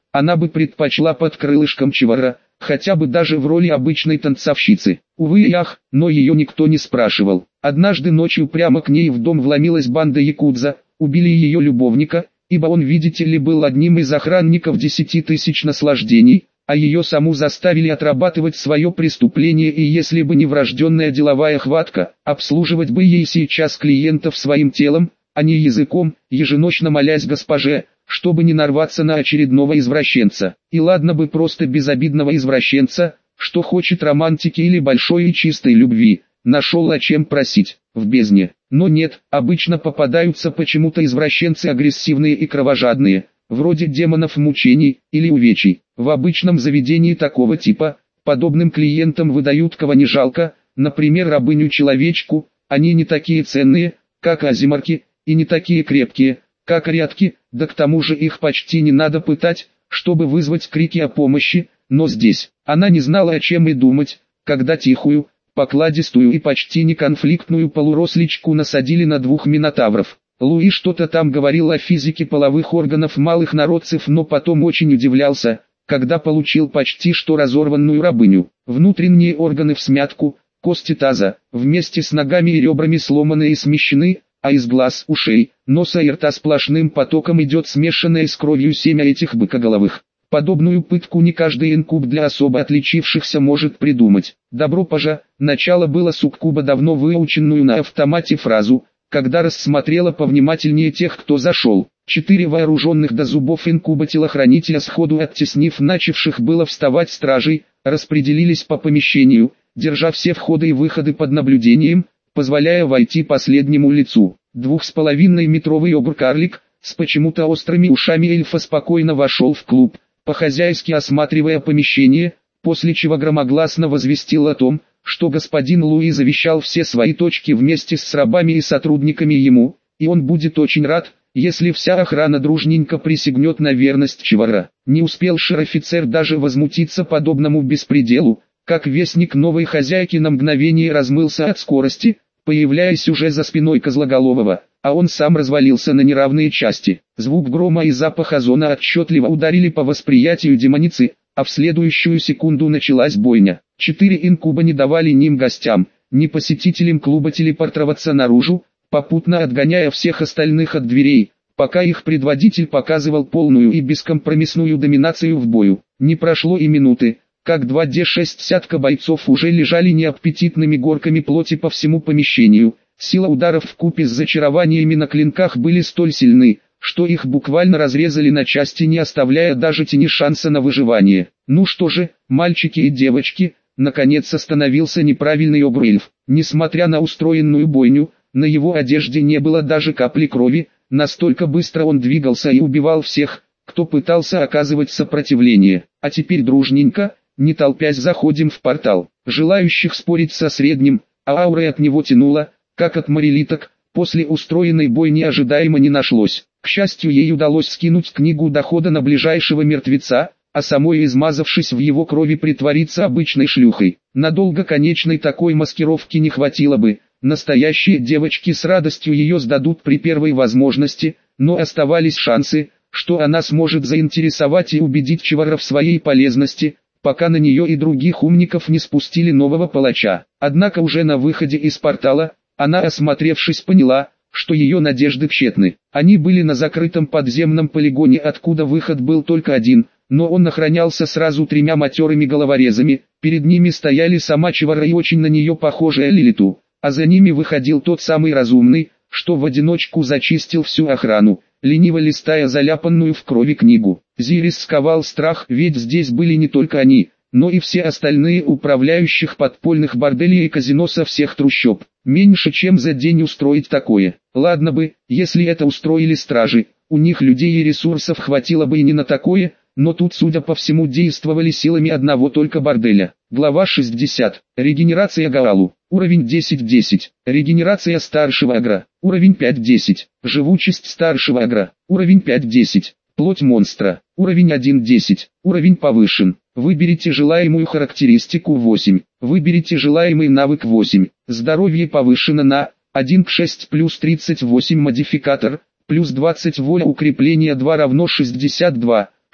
она бы предпочла под крылышком Чивара, хотя бы даже в роли обычной танцовщицы. Увы и ах, но ее никто не спрашивал. Однажды ночью прямо к ней в дом вломилась банда якудза, убили ее любовника, ибо он, видите ли, был одним из охранников 10 тысяч наслаждений, а ее саму заставили отрабатывать свое преступление, и если бы не врожденная деловая хватка, обслуживать бы ей сейчас клиентов своим телом, а не языком, еженочно молясь госпоже, чтобы не нарваться на очередного извращенца. И ладно бы просто безобидного извращенца, что хочет романтики или большой и чистой любви, нашел о чем просить, в бездне. Но нет, обычно попадаются почему-то извращенцы агрессивные и кровожадные, вроде демонов мучений или увечий. В обычном заведении такого типа, подобным клиентам выдают кого не жалко, например рабыню-человечку, они не такие ценные, как азимарки, и не такие крепкие, как рядки, да к тому же их почти не надо пытать, чтобы вызвать крики о помощи, но здесь она не знала о чем и думать, когда тихую, покладистую и почти не конфликтную полуросличку насадили на 2 минотавров. Луи что-то там говорил о физике половых органов малых народцев, но потом очень удивлялся, когда получил почти что разорванную рабыню. Внутренние органы всмятку, кости таза, вместе с ногами и ребрами сломаны и смещены, а из глаз, ушей, носа и рта сплошным потоком идет смешанное с кровью семя этих быкоголовых. Подобную пытку не каждый инкуб для особо отличившихся может придумать. Добро пожа, начало было суккуба давно выученную на автомате фразу, когда рассмотрела повнимательнее тех, кто зашел. 4 вооруженных до зубов инкуба-телохранителя, сходу оттеснив начавших было вставать стражей, распределились по помещению, держа все входы и выходы под наблюдением, позволяя войти последнему лицу. 2,5-метровый огур-карлик, с почему-то острыми ушами эльфа, спокойно вошел в клуб, по-хозяйски осматривая помещение, после чего громогласно возвестил о том, что господин Луи завещал все свои точки вместе с рабами и сотрудниками ему, и он будет очень рад, если вся охрана дружненько присягнет на верность Чивара. Не успел шер-офицер даже возмутиться подобному беспределу, как вестник новой хозяйки на мгновение размылся от скорости, появляясь уже за спиной Козлоголового, а он сам развалился на неравные части. Звук грома и запах озона отчетливо ударили по восприятию демоницы, а в следующую секунду началась бойня. 4 инкуба не давали ни гостям, ни посетителям клуба телепортироваться наружу, попутно отгоняя всех остальных от дверей, пока их предводитель показывал полную и бескомпромиссную доминацию в бою. Не прошло и минуты, как 2 десятка бойцов уже лежали неаппетитными горками плоти по всему помещению. Сила ударов вкупе с зачарованиями на клинках были столь сильны, что их буквально разрезали на части, не оставляя даже тени шанса на выживание. Ну что же, мальчики и девочки, наконец остановился неправильный огр-эльф. Несмотря на устроенную бойню, на его одежде не было даже капли крови, настолько быстро он двигался и убивал всех, кто пытался оказывать сопротивление. А теперь дружненько, не толпясь, заходим в портал. Желающих спорить со средним, а аурой от него тянуло, как от марилиток, после устроенной бойни ожидаемо не нашлось. К счастью, ей удалось скинуть книгу дохода на ближайшего мертвеца, а самой, измазавшись в его крови, притвориться обычной шлюхой. Надолго конечной такой маскировки не хватило бы, настоящие девочки с радостью ее сдадут при первой возможности, но оставались шансы, что она сможет заинтересовать и убедить Чивара в своей полезности, пока на нее и других умников не спустили нового палача. Однако уже на выходе из портала, она, осмотревшись, поняла, что ее надежды тщетны. Они были на закрытом подземном полигоне, откуда выход был только один, но он охранялся сразу 3 матерыми головорезами. Перед ними стояли сама Чивара и очень на нее похожая Лилиту, а за ними выходил тот самый разумный, что в одиночку зачистил всю охрану, лениво листая заляпанную в крови книгу. Зирис сковал страх, ведь здесь были не только они, но и все остальные управляющих подпольных борделей и казино со всех трущоб. Меньше чем за день устроить такое. Ладно бы, если это устроили стражи, у них людей и ресурсов хватило бы и не на такое, но тут, судя по всему, действовали силами одного только борделя. Глава 60. Регенерация Гаалу. Уровень 10-10. Регенерация старшего агра. Уровень 5-10. Живучесть старшего агра. Уровень 5-10. Плоть монстра. Уровень 1-10. Уровень повышен. Выберите желаемую характеристику 8. Выберите желаемый навык 8. Здоровье повышено на 1 к 6 плюс 38 модификатор, плюс 20 воля укрепления 2 равно 62.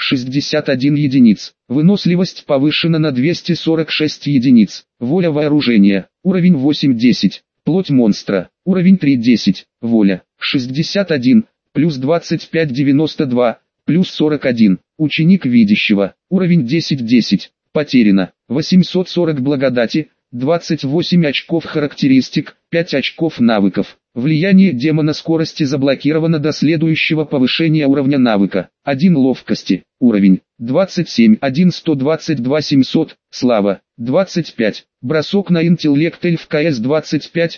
61 единиц. Выносливость повышена на 246 единиц. Воля вооружения. Уровень 8-10. Плоть монстра. Уровень 3-10. Воля. 61. Плюс 25-92. Плюс 41. Ученик видящего. Уровень 10-10. Потеряно. 840 благодати. 28 очков характеристик. 5 очков навыков. Влияние демона скорости заблокировано до следующего повышения уровня навыка. 1 ловкости. Уровень 27. 1 122 700. Слава. 25. Бросок на интеллект эльф КС 25.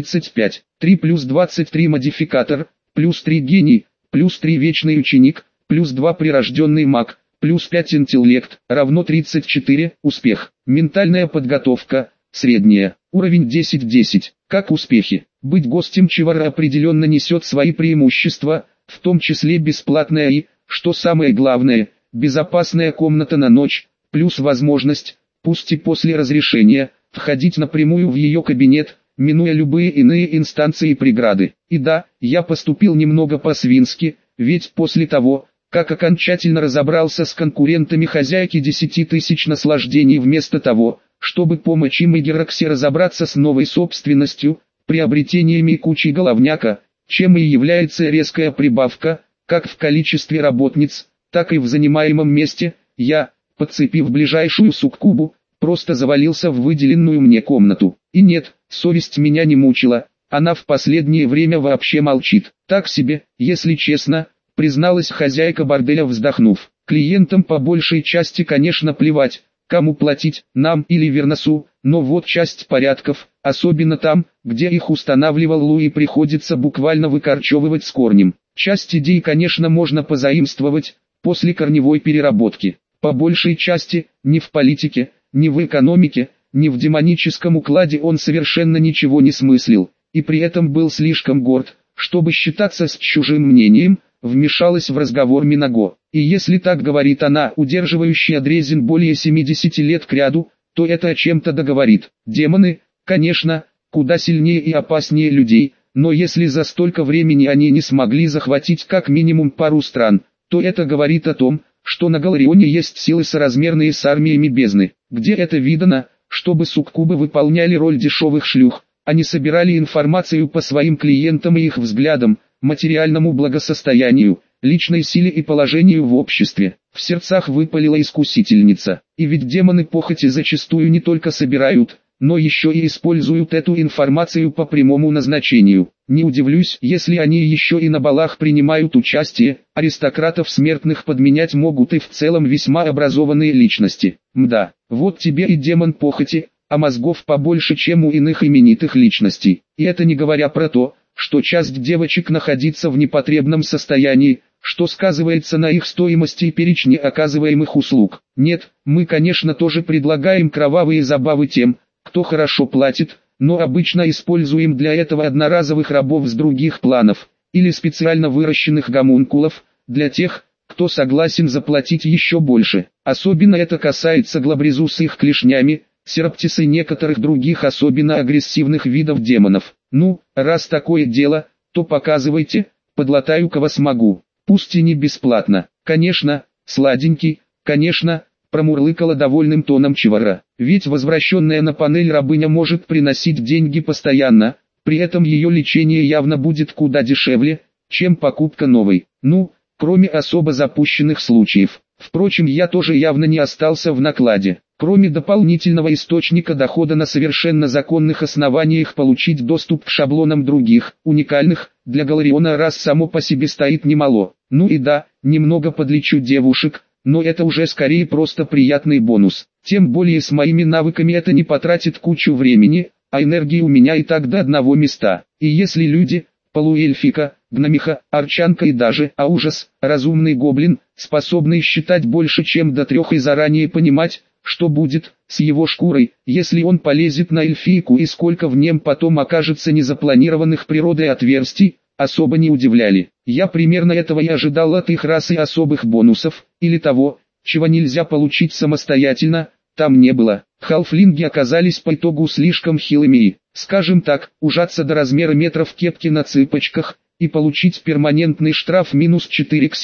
35. 3 плюс 23 модификатор. Плюс 3 гений. Плюс 3 вечный ученик. Плюс 2 прирожденный маг. Плюс 5 интеллект. Равно 34. Успех. Ментальная подготовка. Средняя. Уровень 10-10. Как успехи? Быть гостем Чивара определенно несет свои преимущества, в том числе бесплатная и, что самое главное, безопасная комната на ночь, плюс возможность, пусть и после разрешения, входить напрямую в ее кабинет, минуя любые иные инстанции и преграды. И да, я поступил немного по-свински, ведь после того, как окончательно разобрался с конкурентами хозяйки 10 тысяч наслаждений вместо того, чтобы помочь им и Гераксе разобраться с новой собственностью, приобретениями кучи головняка, чем и является резкая прибавка, как в количестве работниц, так и в занимаемом месте, я, подцепив ближайшую суккубу, просто завалился в выделенную мне комнату. И нет, совесть меня не мучила, она в последнее время вообще молчит. Так себе, если честно, призналась хозяйка борделя, вздохнув. Клиентам по большей части, конечно, плевать, кому платить, нам или Верносу, но вот часть порядков, особенно там, где их устанавливал Луи, приходится буквально выкорчевывать с корнем. Часть идей, конечно, можно позаимствовать, после корневой переработки. По большей части, ни в политике, ни в экономике, ни в демоническом укладе он совершенно ничего не смыслил, и при этом был слишком горд, чтобы считаться с чужим мнением. Вмешалась в разговор Минаго. И если так говорит она, удерживающая Дрезин более 70 лет кряду, то это о чем-то договорит. Демоны, конечно, куда сильнее и опаснее людей, но если за столько времени они не смогли захватить как минимум пару стран, то это говорит о том, что на Галарионе есть силы соразмерные с армиями бездны. Где это видано, чтобы суккубы выполняли роль дешевых шлюх, они собирали информацию по своим клиентам и их взглядам, материальному благосостоянию, личной силе и положению в обществе. В сердцах выпалила искусительница. И ведь демоны похоти зачастую не только собирают, но еще и используют эту информацию по прямому назначению. Не удивлюсь, если они еще и на балах принимают участие, аристократов смертных подменять могут и в целом весьма образованные личности. Мда, вот тебе и демон похоти, а мозгов побольше, чем у иных именитых личностей. И это не говоря про то, что часть девочек находится в непотребном состоянии, что сказывается на их стоимости и перечне оказываемых услуг. Нет, мы, конечно, тоже предлагаем кровавые забавы тем, кто хорошо платит, но обычно используем для этого одноразовых рабов с других планов, или специально выращенных гомункулов, для тех, кто согласен заплатить еще больше. Особенно это касается глабрезу с их клешнями, Сераптис и некоторых других особенно агрессивных видов демонов. Ну, раз такое дело, то показывайте, подлатаю-ка вас могу. Пусть и не бесплатно. Конечно, сладенький, конечно, промурлыкала довольным тоном Чивара. Ведь возвращенная на панель рабыня может приносить деньги постоянно, при этом ее лечение явно будет куда дешевле, чем покупка новой. Ну, кроме особо запущенных случаев. Впрочем, я тоже явно не остался в накладе. Кроме дополнительного источника дохода на совершенно законных основаниях получить доступ к шаблонам других, уникальных, для Галариона раз само по себе стоит немало. Ну и да, немного подлечу девушек, но это уже скорее просто приятный бонус. Тем более с моими навыками это не потратит кучу времени, а энергии у меня и так до одного места. И если люди, полуэльфика, гномиха, арчанка и даже, а ужас, разумный гоблин, способный считать больше чем до 3 и заранее понимать, что будет с его шкурой, если он полезет на эльфийку и сколько в нем потом окажется незапланированных природой отверстий, особо не удивляли. Я примерно этого и ожидал от их расы особых бонусов, или того, чего нельзя получить самостоятельно, там не было. Халфлинги оказались по итогу слишком хилыми и, скажем так, ужаться до размера метров кепки на цыпочках, и получить перманентный штраф -4 к силе,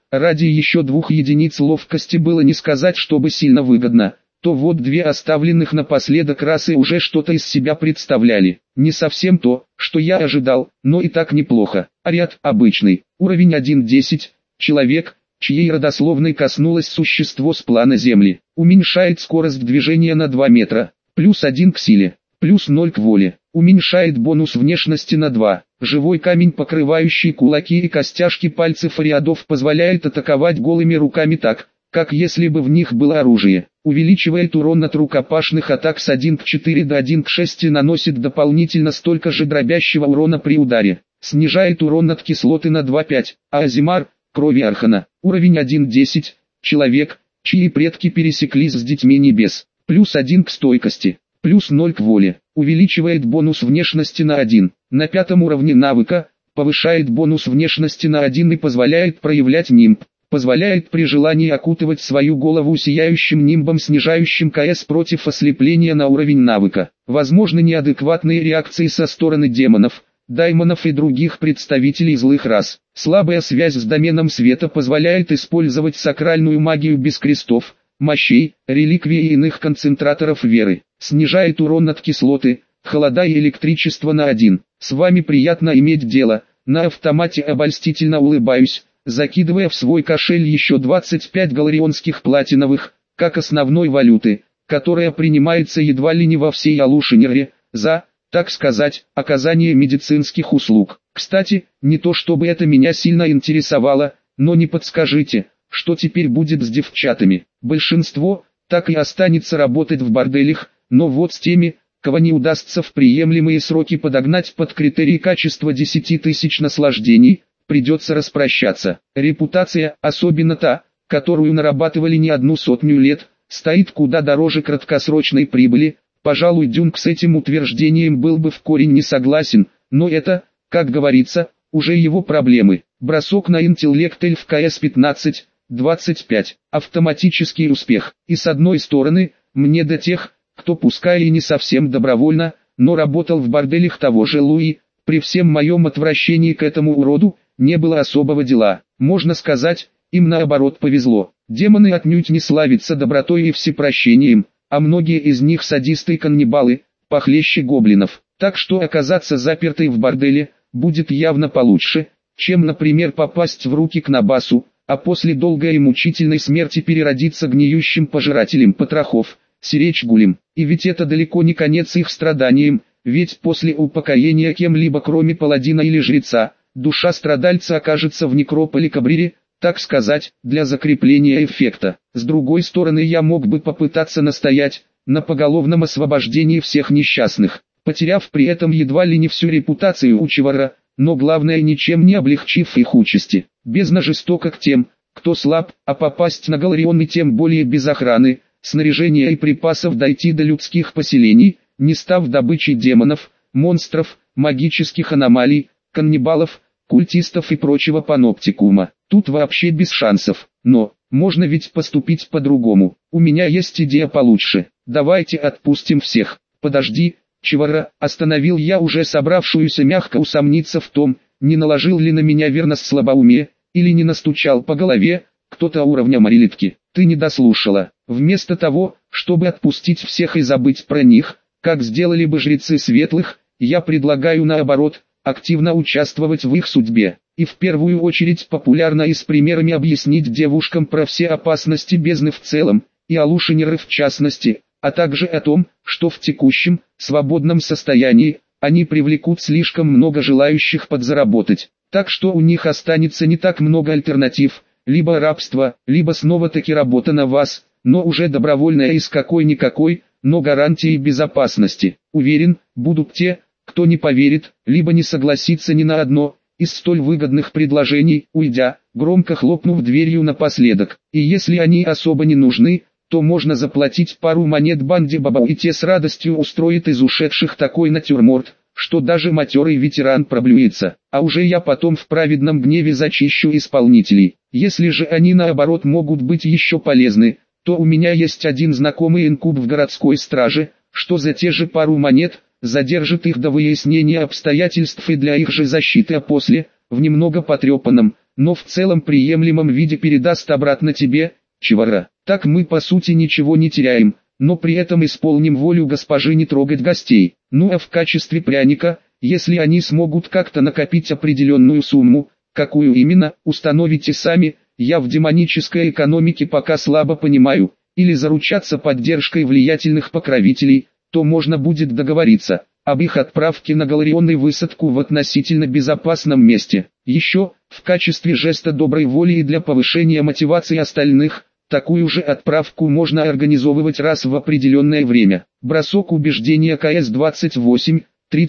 ради еще 2 единиц ловкости было не сказать, чтобы сильно выгодно, то вот 2 оставленных напоследок расы уже что-то из себя представляли. Не совсем то, что я ожидал, но и так неплохо. Ариат обычный, уровень 1.10, человек, чьей родословной коснулось существо с плана Земли. Уменьшает скорость движения на 2 метра, плюс 1 к силе, плюс 0 к воле. Уменьшает бонус внешности на 2. Живой камень, покрывающий кулаки и костяшки пальцев ариадов, позволяет атаковать голыми руками так, как если бы в них было оружие. Увеличивает урон от рукопашных атак с 1 к 4 до 1 к 6 и наносит дополнительно столько же дробящего урона при ударе. Снижает урон от кислоты на 2,5. А Азимар, крови Архана, уровень 1.10, человек, чьи предки пересеклись с детьми небес. Плюс 1 к стойкости, плюс 0 к воле. Увеличивает бонус внешности на 1. На 5 уровне навыка, повышает бонус внешности на 1 и позволяет проявлять нимб. Позволяет при желании окутывать свою голову сияющим нимбом, снижающим КС против ослепления на уровень навыка. Возможны неадекватные реакции со стороны демонов, даймонов и других представителей злых рас. Слабая связь с доменом света позволяет использовать сакральную магию без крестов, мощей, реликвий и иных концентраторов веры. Снижает урон от кислоты, холода и электричества на 1. С вами приятно иметь дело. На автомате обольстительно улыбаюсь, закидывая в свой кошель еще 25 галарионских платиновых, как основной валюты, которая принимается едва ли не во всей Алушинере, за, так сказать, оказание медицинских услуг. Кстати, не то чтобы это меня сильно интересовало, но не подскажите, что теперь будет с девчатами. Большинство так и останется работать в борделях, но вот с теми, кого не удастся в приемлемые сроки подогнать под критерии качества 10 тысяч наслаждений, придется распрощаться. Репутация, особенно та, которую нарабатывали не 100 лет, стоит куда дороже краткосрочной прибыли. Пожалуй, Дюнк с этим утверждением был бы в корень не согласен, но это, как говорится, уже его проблемы. Бросок на интеллект эльф КС 15-25. Автоматический успех. И с одной стороны, мне до тех, кто пускай и не совсем добровольно, но работал в борделях того же Луи, при всем моем отвращении к этому уроду, не было особого дела. Можно сказать, им наоборот повезло. Демоны отнюдь не славятся добротой и всепрощением, а многие из них садисты и каннибалы, похлеще гоблинов. Так что оказаться запертой в борделе, будет явно получше, чем, например, попасть в руки к Набасу, а после долгой и мучительной смерти переродиться гниющим пожирателем потрохов, Сиречгулем. И ведь это далеко не конец их страданиям, ведь после упокоения кем-либо кроме паладина или жреца, душа страдальца окажется в некрополе Кабрире, так сказать, для закрепления эффекта. С другой стороны, я мог бы попытаться настоять на поголовном освобождении всех несчастных, потеряв при этом едва ли не всю репутацию учевара, но главное, ничем не облегчив их участи. Бездна жестока к тем, кто слаб, а попасть на Галарион и тем более без охраны, снаряжения и припасов дойти до людских поселений, не став добычей демонов, монстров, магических аномалий, каннибалов, культистов и прочего паноптикума. Тут вообще без шансов. Но, можно ведь поступить по-другому. У меня есть идея получше. Давайте отпустим всех. Подожди, Чевара, остановил я уже собравшуюся мягко усомниться в том, не наложил ли на меня верность слабоумие, или не настучал по голове кто-то уровня Марилитки. Ты не дослушала. Вместо того, чтобы отпустить всех и забыть про них, как сделали бы жрецы светлых, я предлагаю наоборот, активно участвовать в их судьбе, и в первую очередь популярно и с примерами объяснить девушкам про все опасности бездны в целом, и Алушинеры в частности, а также о том, что в текущем, свободном состоянии, они привлекут слишком много желающих подзаработать, так что у них останется не так много альтернатив, либо рабство, либо снова-таки работа на вас, но уже добровольная и с какой-никакой, но гарантией безопасности. Уверен, будут те, кто не поверит, либо не согласится ни на одно из столь выгодных предложений, уйдя, громко хлопнув дверью напоследок. И если они особо не нужны, то можно заплатить пару монет банде Баба, и те с радостью устроят из ушедших такой натюрморт, что даже матерый ветеран проблюется. А уже я потом в праведном гневе зачищу исполнителей. Если же они наоборот могут быть еще полезны, то у меня есть один знакомый инкуб в городской страже, что за те же пару монет задержит их до выяснения обстоятельств и для их же защиты, а после, в немного потрепанном, но в целом приемлемом виде передаст обратно тебе, Чивара. Так мы по сути ничего не теряем, но при этом исполним волю госпожи не трогать гостей. Ну а в качестве пряника, если они смогут как-то накопить определенную сумму, какую именно, установите сами, я в демонической экономике пока слабо понимаю, или заручаться поддержкой влиятельных покровителей, то можно будет договориться об их отправке на галарионную высадку в относительно безопасном месте. Еще, в качестве жеста доброй воли и для повышения мотивации остальных, такую же отправку можно организовывать раз в определенное время. Бросок убеждения КС-28,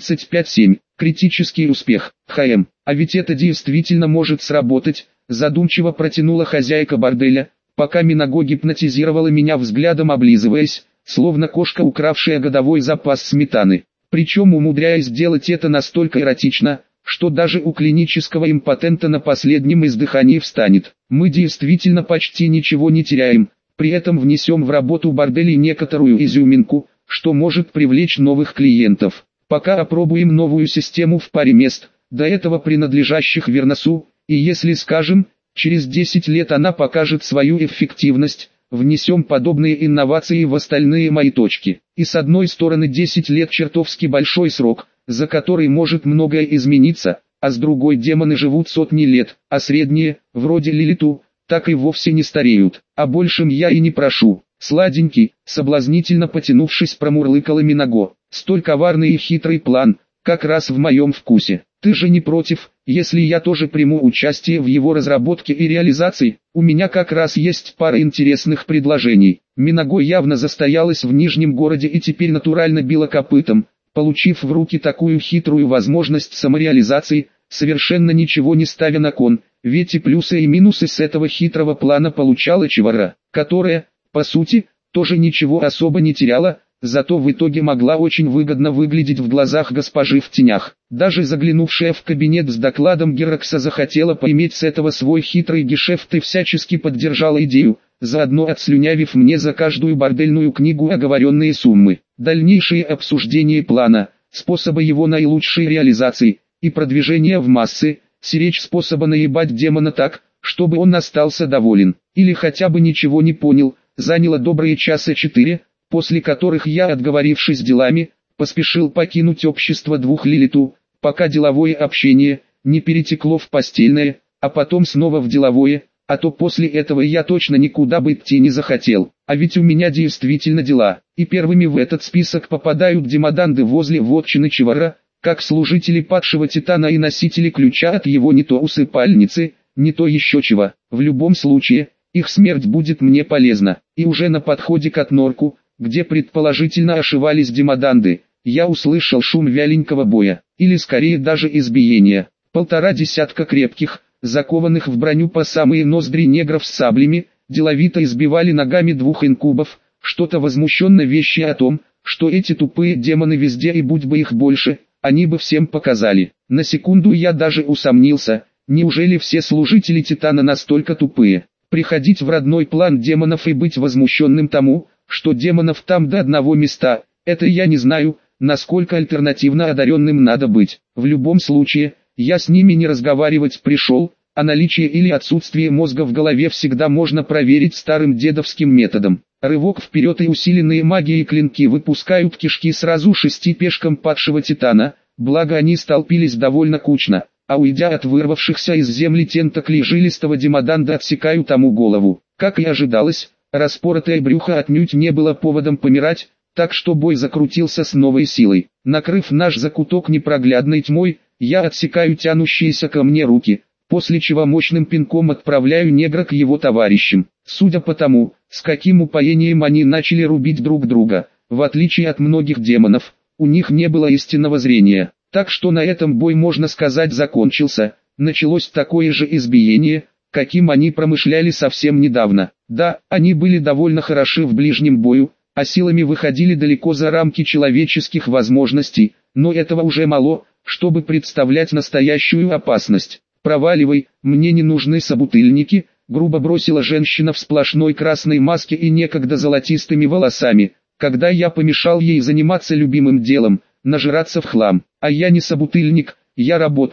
35-7. Критический успех. ХМ. А ведь это действительно может сработать, задумчиво протянула хозяйка борделя, пока Минаго гипнотизировала меня взглядом, облизываясь, словно кошка, укравшая годовой запас сметаны. Причем умудряясь делать это настолько эротично, что даже у клинического импотента на последнем издыхании встанет. Мы действительно почти ничего не теряем, при этом внесем в работу борделей некоторую изюминку, что может привлечь новых клиентов. Пока опробуем новую систему в паре мест, до этого принадлежащих Верносу, и если скажем, через 10 лет она покажет свою эффективность, внесем подобные инновации в остальные мои точки. И с одной стороны 10 лет чертовски большой срок, за который может многое измениться, а с другой демоны живут сотни лет, а средние, вроде Лилиту, так и вовсе не стареют. О большем я и не прошу. Сладенький, соблазнительно потянувшись, промурлыкала Минаго. Столь коварный и хитрый план, как раз в моем вкусе. Ты же не против, если я тоже приму участие в его разработке и реализации? У меня как раз есть пара интересных предложений. Минаго явно застоялась в Нижнем городе и теперь натурально била копытом, получив в руки такую хитрую возможность самореализации, совершенно ничего не ставя на кон, ведь и плюсы и минусы с этого хитрого плана получала Чивара, которая, по сути, тоже ничего особо не теряла, зато в итоге могла очень выгодно выглядеть в глазах госпожи в тенях. Даже заглянувшая в кабинет с докладом Геракса захотела поиметь с этого свой хитрый гешефт и всячески поддержала идею, заодно отслюнявив мне за каждую бордельную книгу оговоренные суммы. Дальнейшее обсуждение плана, способа его наилучшей реализации и продвижения в массы, сиречь способа наебать демона так, чтобы он остался доволен, или хотя бы ничего не понял, заняло добрые часа 4, после которых я, отговорившись делами, поспешил покинуть общество двух Лилиту, пока деловое общение не перетекло в постельное, а потом снова в деловое, а то после этого я точно никуда бы идти не захотел. А ведь у меня действительно дела, и первыми в этот список попадают демоданды возле вотчины Чивара, как служители падшего Титана и носители ключа от его не то усыпальницы, не то еще чего. В любом случае, их смерть будет мне полезна. И уже на подходе к отнорку, где предположительно ошивались демоданды, я услышал шум вяленького боя, или скорее даже избиения. 1,5 десятка крепких, закованных в броню по самые ноздри негров с саблями, деловито избивали ногами двух инкубов, что-то возмущенно вещая о том, что эти тупые демоны везде и будь бы их больше, они бы всем показали. На секунду я даже усомнился, неужели все служители Титана настолько тупые? Приходить в родной план демонов и быть возмущенным тому, что демонов там до одного места, это я не знаю, насколько альтернативно одаренным надо быть. В любом случае, я с ними не разговаривать пришел, а наличие или отсутствие мозга в голове всегда можно проверить старым дедовским методом. Рывок вперед и усиленные магией клинки выпускают кишки сразу 6 пешкам падшего Титана, благо они столпились довольно кучно, а уйдя от вырвавшихся из земли тентаклей жилистого демоданда отсекаю тому голову. Как и ожидалось, распоротое брюхо отнюдь не было поводом помирать, так что бой закрутился с новой силой. Накрыв наш закуток непроглядной тьмой, я отсекаю тянущиеся ко мне руки, после чего мощным пинком отправляю негра к его товарищам. Судя по тому, с каким упоением они начали рубить друг друга, в отличие от многих демонов, у них не было истинного зрения. Так что на этом бой, можно сказать, закончился. Началось такое же избиение, каким они промышляли совсем недавно. Да, они были довольно хороши в ближнем бою, а силами выходили далеко за рамки человеческих возможностей, но этого уже мало, чтобы представлять настоящую опасность. «Проваливай, мне не нужны собутыльники», грубо бросила женщина в сплошной красной маске и некогда золотистыми волосами, когда я помешал ей заниматься любимым делом, нажираться в хлам. «А я не собутыльник, я работник»,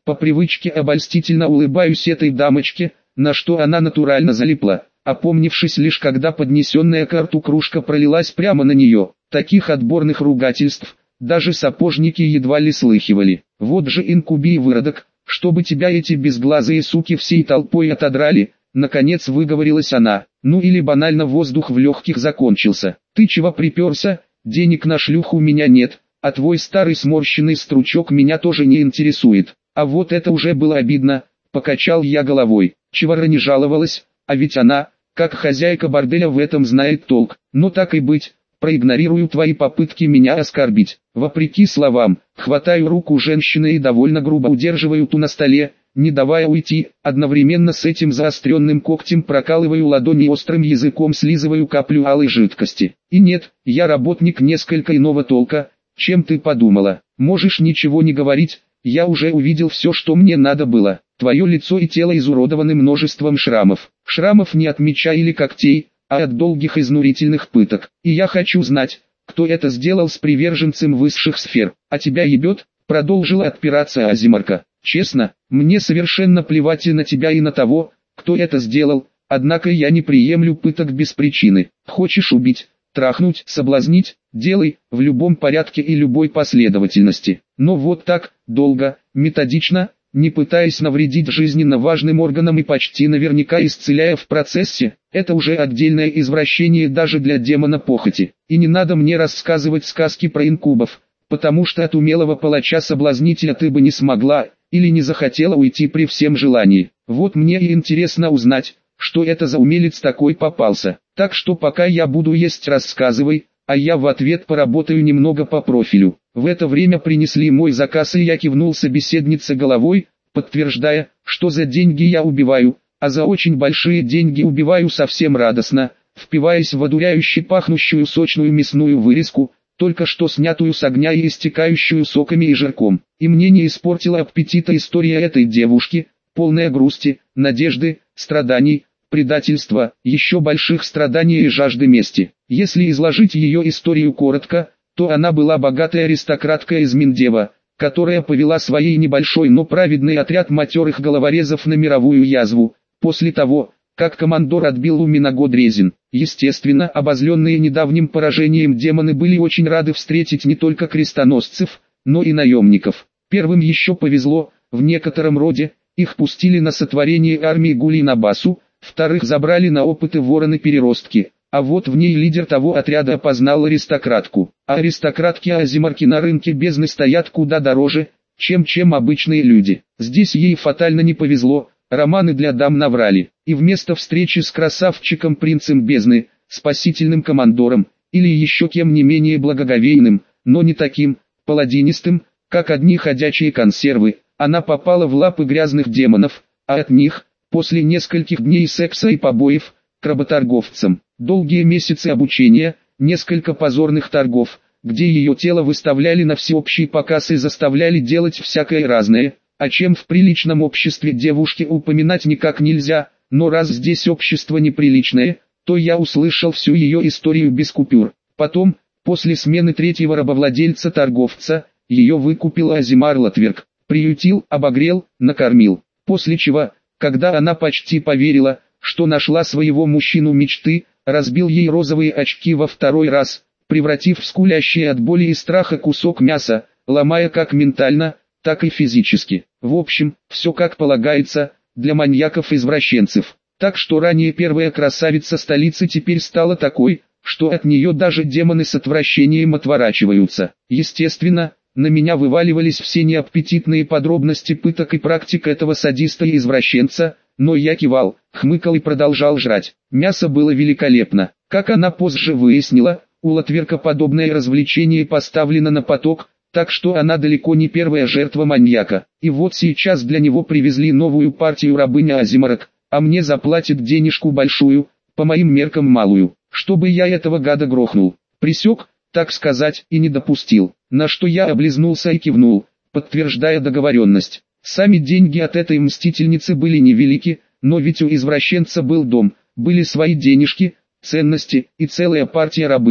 По привычке обольстительно улыбаюсь этой дамочке, на что она натурально залипла, опомнившись лишь когда поднесенная к рту кружка пролилась прямо на нее. Таких отборных ругательств даже сапожники едва ли слыхивали. Вот же инкубий выродок, чтобы тебя эти безглазые суки всей толпой отодрали, наконец выговорилась она. Ну или банально воздух в легких закончился. Ты чего приперся? Денег на шлюху у меня нет, а твой старый сморщенный стручок меня тоже не интересует. А вот это уже было обидно, покачал я головой. Чевара не жаловалась, а ведь она, как хозяйка борделя, в этом знает толк. Но так и быть, проигнорирую твои попытки меня оскорбить. Вопреки словам, хватаю руку женщины и довольно грубо удерживаю ту на столе, не давая уйти, одновременно с этим заостренным когтем прокалываю ладони острым языком, слизываю каплю алой жидкости. И нет, я работник несколько иного толка, чем ты подумала. Можешь ничего не говорить, я уже увидел все, что мне надо было. Твое лицо и тело изуродованы множеством шрамов. Шрамов не от меча или когтей, а от долгих изнурительных пыток. И я хочу знать, кто это сделал с приверженцем высших сфер. А тебя ебет? Продолжила отпираться Азимарка. Честно, мне совершенно плевать и на тебя, и на того, кто это сделал, однако я не приемлю пыток без причины. Хочешь убить, трахнуть, соблазнить, делай, в любом порядке и любой последовательности. Но вот так, долго, методично, не пытаясь навредить жизненно важным органам и почти наверняка исцеляя в процессе, это уже отдельное извращение даже для демона похоти. И не надо мне рассказывать сказки про инкубов, потому что от умелого палача-соблазнителя ты бы не смогла, или не захотела уйти при всем желании. Вот мне и интересно узнать, что это за умелец такой попался. Так что пока я буду есть, рассказывай, а я в ответ поработаю немного по профилю. В это время принесли мой заказ, и я кивнул собеседнице головой, подтверждая, что за деньги я убиваю, а за очень большие деньги убиваю совсем радостно, впиваясь в одуряюще пахнущую сочную мясную вырезку, только что снятую с огня и истекающую соками и жирком. И мне не испортила аппетита история этой девушки, полная грусти, надежды, страданий, предательства, еще больших страданий и жажды мести. Если изложить ее историю коротко, то она была богатой аристократкой из Миндева, которая повела своей небольшой, но праведный отряд матерых головорезов на мировую язву, после того, как командор отбил у Минаго Дрезин. Естественно, обозленные недавним поражением демоны были очень рады встретить не только крестоносцев, но и наемников. Первым еще повезло, в некотором роде, их пустили на сотворение армии Гули-Набасу, вторых забрали на опыты вороны-переростки, а вот в ней лидер того отряда опознал аристократку. А аристократки Азимарки на рынке бездны стоят куда дороже, чем обычные люди. Здесь ей фатально не повезло. Романы для дам наврали, и вместо встречи с красавчиком-принцем бездны, спасительным командором, или еще кем не менее благоговейным, но не таким, паладинистым, как одни ходячие консервы, она попала в лапы грязных демонов, а от них, после нескольких дней секса и побоев, к работорговцам. Долгие месяцы обучения, несколько позорных торгов, где ее тело выставляли на всеобщий показ и заставляли делать всякое разное, о чем в приличном обществе девушке упоминать никак нельзя, но раз здесь общество неприличное, то я услышал всю ее историю без купюр. Потом, после смены третьего рабовладельца-торговца, ее выкупил Азимар Латверк, приютил, обогрел, накормил. После чего, когда она почти поверила, что нашла своего мужчину мечты, разбил ей розовые очки во второй раз, превратив в скулящий от боли и страха кусок мяса, ломая как ментально, так и физически. В общем, все как полагается, для маньяков-извращенцев. Так что ранее первая красавица столицы теперь стала такой, что от нее даже демоны с отвращением отворачиваются. Естественно, на меня вываливались все неаппетитные подробности пыток и практик этого садиста и извращенца, но я кивал, хмыкал и продолжал жрать. Мясо было великолепно. Как она позже выяснила, у Латверка подобное развлечение поставлено на поток, так что она далеко не первая жертва маньяка. И вот сейчас для него привезли новую партию рабыня Азимарок, а мне заплатят денежку большую, по моим меркам малую, чтобы я этого гада грохнул. Пресек, так сказать, и не допустил, на что я облизнулся и кивнул, подтверждая договоренность. Сами деньги от этой мстительницы были невелики, но ведь у извращенца был дом, были свои денежки, ценности и целая партия рабынь,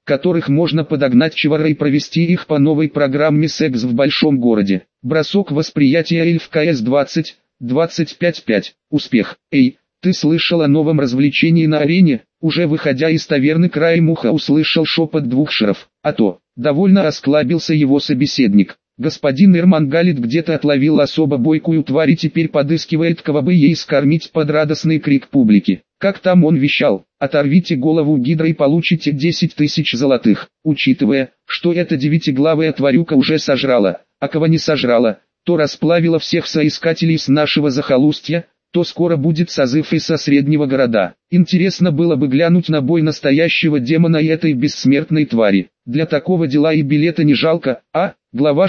которых можно подогнать чевара и провести их по новой программе «Секс в большом городе». Бросок восприятия эльф КС 20, 25-5. Успех. Эй, ты слышал о новом развлечении на арене? Уже выходя из таверны краем уха услышал шепот двух шеров. А то, довольно осклабился его собеседник. Господин Эрмангалит где-то отловил особо бойкую тварь и теперь подыскивает, кого бы ей скормить под радостный крик публики. Как там он вещал: оторвите голову гидра и получите 10 тысяч золотых. Учитывая, что эта девятиглавая тварюка уже сожрала, а кого не сожрала, то расплавила всех соискателей с нашего захолустья, то скоро будет созыв и со среднего города. Интересно было бы глянуть на бой настоящего демона и этой бессмертной твари. Для такого дела и билета не жалко. Глава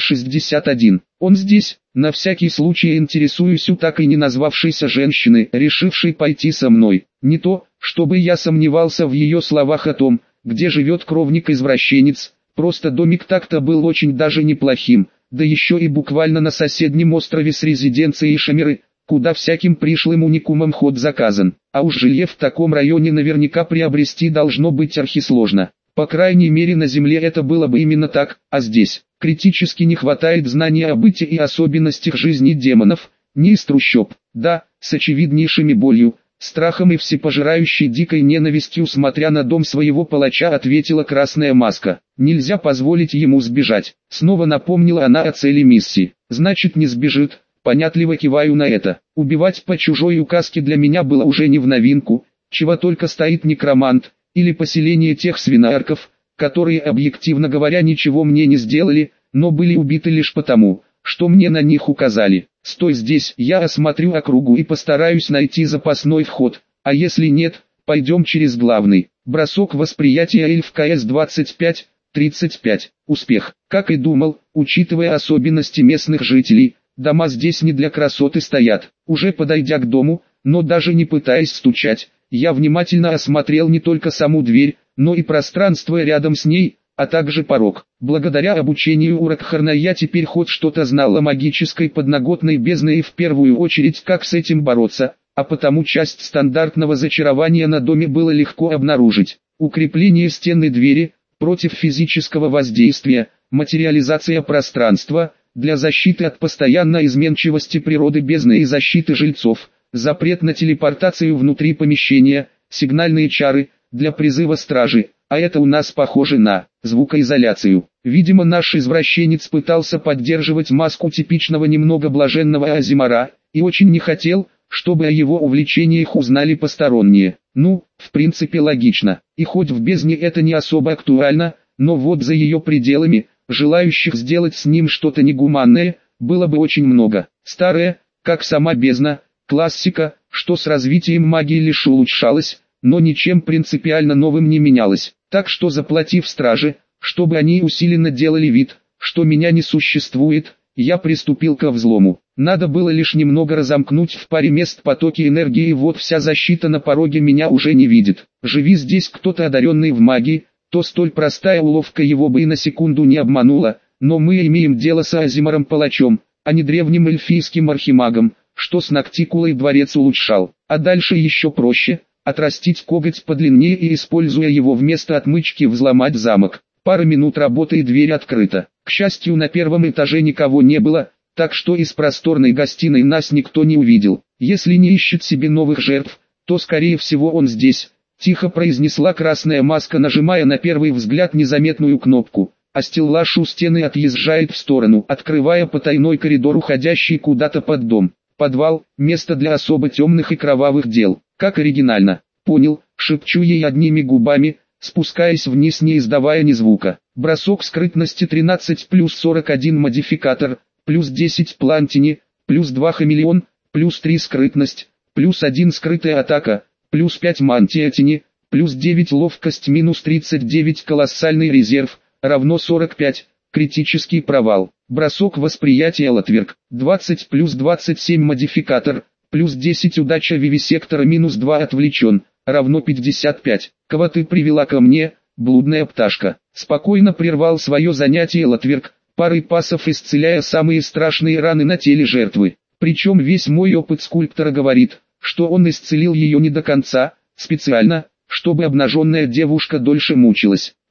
61. Он здесь. На всякий случай интересуюсь у так и не назвавшейся женщины, решившей пойти со мной. Не то, чтобы я сомневался в ее словах о том, где живет кровник-извращенец, просто домик так-то был очень даже неплохим, да еще и буквально на соседнем острове с резиденцией Шамиры, куда всяким пришлым уникумом ход заказан. А уж жилье в таком районе наверняка приобрести должно быть архисложно. По крайней мере на Земле это было бы именно так, а здесь критически не хватает знаний о быте и особенностях жизни демонов, не из трущоб, да, с очевиднейшими болью, страхом и всепожирающей дикой ненавистью смотря на дом своего палача, ответила Красная Маска. Нельзя позволить ему сбежать. Снова напомнила она о цели миссии. Значит, не сбежит. Понятливо киваю на это. Убивать по чужой указке для меня было уже не в новинку, чего только стоит некромант, или поселение тех свинарков, которые, объективно говоря, ничего мне не сделали, но были убиты лишь потому, что мне на них указали. Стой здесь, я осмотрю округу и постараюсь найти запасной вход, а если нет, пойдем через главный. Бросок восприятия эльф КС 25, 35. Успех. Как и думал, учитывая особенности местных жителей, дома здесь не для красоты стоят. Уже подойдя к дому, но даже не пытаясь стучать, я внимательно осмотрел не только саму дверь, но и пространство рядом с ней, а также порог. Благодаря обучению у Ракхарна я теперь хоть что-то знал о магической подноготной бездны и в первую очередь как с этим бороться, а потому часть стандартного зачарования на доме было легко обнаружить. Укрепление стены двери, против физического воздействия, материализация пространства, для защиты от постоянной изменчивости природы бездны и защиты жильцов, запрет на телепортацию внутри помещения, сигнальные чары, для призыва стражи, а это у нас похоже на звукоизоляцию. Видимо, наш извращенец пытался поддерживать маску типичного немного блаженного Азимара, и очень не хотел, чтобы о его увлечениях узнали посторонние. Ну, в принципе логично, и хоть в бездне это не особо актуально, но вот за ее пределами, желающих сделать с ним что-то негуманное, было бы очень много. Старая, как сама бездна, классика, что с развитием магии лишь улучшалась, но ничем принципиально новым не менялось. Так что, заплатив страже, чтобы они усиленно делали вид, что меня не существует, я приступил ко взлому. Надо было лишь немного разомкнуть в паре мест потоки энергии, и вот вся защита на пороге меня уже не видит. Живи здесь кто-то одаренный в магии, то столь простая уловка его бы и на секунду не обманула, но мы имеем дело с Азимаром-палачом, а не древним эльфийским архимагом, что с Ноктикулой дворец улучшал. А дальше еще проще: отрастить коготь подлиннее и, используя его вместо отмычки, взломать замок. Пара минут работы и дверь открыта. К счастью, на первом этаже никого не было, так что из просторной гостиной нас никто не увидел. Если не ищет себе новых жертв, то скорее всего он здесь, тихо произнесла Красная Маска, нажимая на первый взгляд незаметную кнопку. А стеллаж у стены отъезжает в сторону, открывая потайной коридор, уходящий куда-то под дом. Подвал – место для особо темных и кровавых дел. Как оригинально. Понял, шепчу ей одними губами, спускаясь вниз, не издавая ни звука. Бросок скрытности 13 плюс 41 модификатор, плюс 10 плантини, плюс 2 хамелеон, плюс 3 скрытность, плюс 1 скрытая атака, плюс 5 мантия тени, плюс 9 ловкость, минус 39 колоссальный резерв, равно 45, критический провал. Бросок восприятия Латверк, 20 плюс 27 модификатор, плюс 10 удача вивисектора, минус 2 отвлечен, равно 55. Кого ты привела ко мне, блудная пташка? Спокойно прервал свое занятие Латверк, парой пасов исцеляя самые страшные раны на теле жертвы. Причем весь мой опыт скульптора говорит, что он исцелил ее не до конца, специально, чтобы обнаженная девушка дольше мучилась.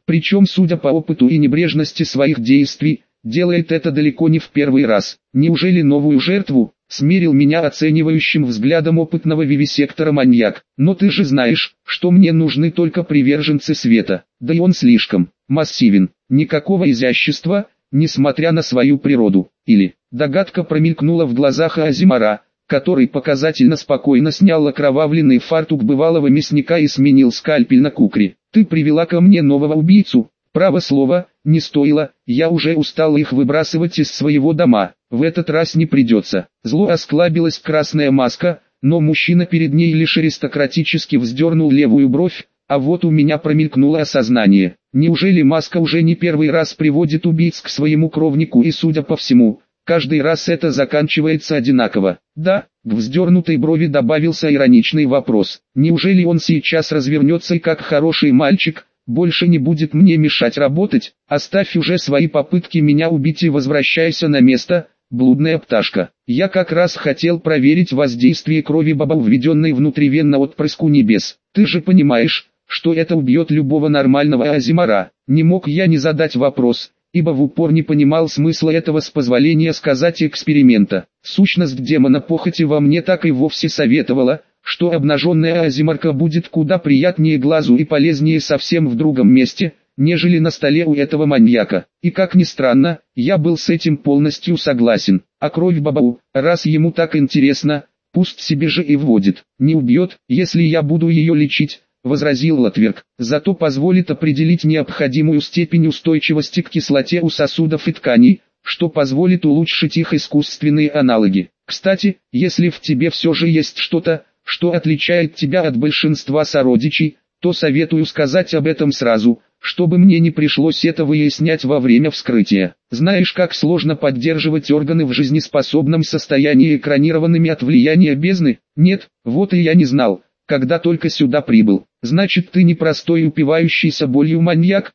Причем, судя по опыту и небрежности своих действий, делает это далеко не в первый раз. Неужели новую жертву? Смерил меня оценивающим взглядом опытного вивисектора маньяк. Но ты же знаешь, что мне нужны только приверженцы света. Да и он слишком массивен. Никакого изящества, несмотря на свою природу. Или догадка промелькнула в глазах Азимара, который показательно спокойно снял окровавленный фартук бывалого мясника и сменил скальпель на кукри. Ты привела ко мне нового убийцу. Право слово, не стоило, я уже устал их выбрасывать из своего дома, в этот раз не придется. Зло осклабилась красная маска, но мужчина перед ней лишь аристократически вздернул левую бровь, а вот у меня промелькнуло осознание. Неужели маска уже не первый раз приводит убийц к своему кровнику и, судя по всему, каждый раз это заканчивается одинаково? Да, к вздернутой брови добавился ироничный вопрос. Неужели он сейчас развернется и как хороший мальчик, больше не будет мне мешать работать? Оставь уже свои попытки меня убить и возвращайся на место, блудная пташка. Я как раз хотел проверить воздействие крови баба, введенной внутривенно отпрыску небес. Ты же понимаешь, что это убьет любого нормального Азимара. Не мог я не задать вопрос, ибо в упор не понимал смысла этого, с позволения сказать, эксперимента. Сущность демона похоти во мне так и вовсе советовала, что обнаженная Азимарка будет куда приятнее глазу и полезнее совсем в другом месте, нежели на столе у этого маньяка. И как ни странно, я был с этим полностью согласен. А кровь бабау, раз ему так интересно, пусть себе же и вводит. Не убьет, если я буду ее лечить, возразил Латверк. Зато позволит определить необходимую степень устойчивости к кислоте у сосудов и тканей, что позволит улучшить их искусственные аналоги. Кстати, если в тебе все же есть что-то, что отличает тебя от большинства сородичей, то советую сказать об этом сразу, чтобы мне не пришлось это выяснять во время вскрытия. Знаешь, как сложно поддерживать органы в жизнеспособном состоянии экранированными от влияния бездны? Нет, вот и я не знал, когда только сюда прибыл. Значит, ты не простой упивающийся болью маньяк?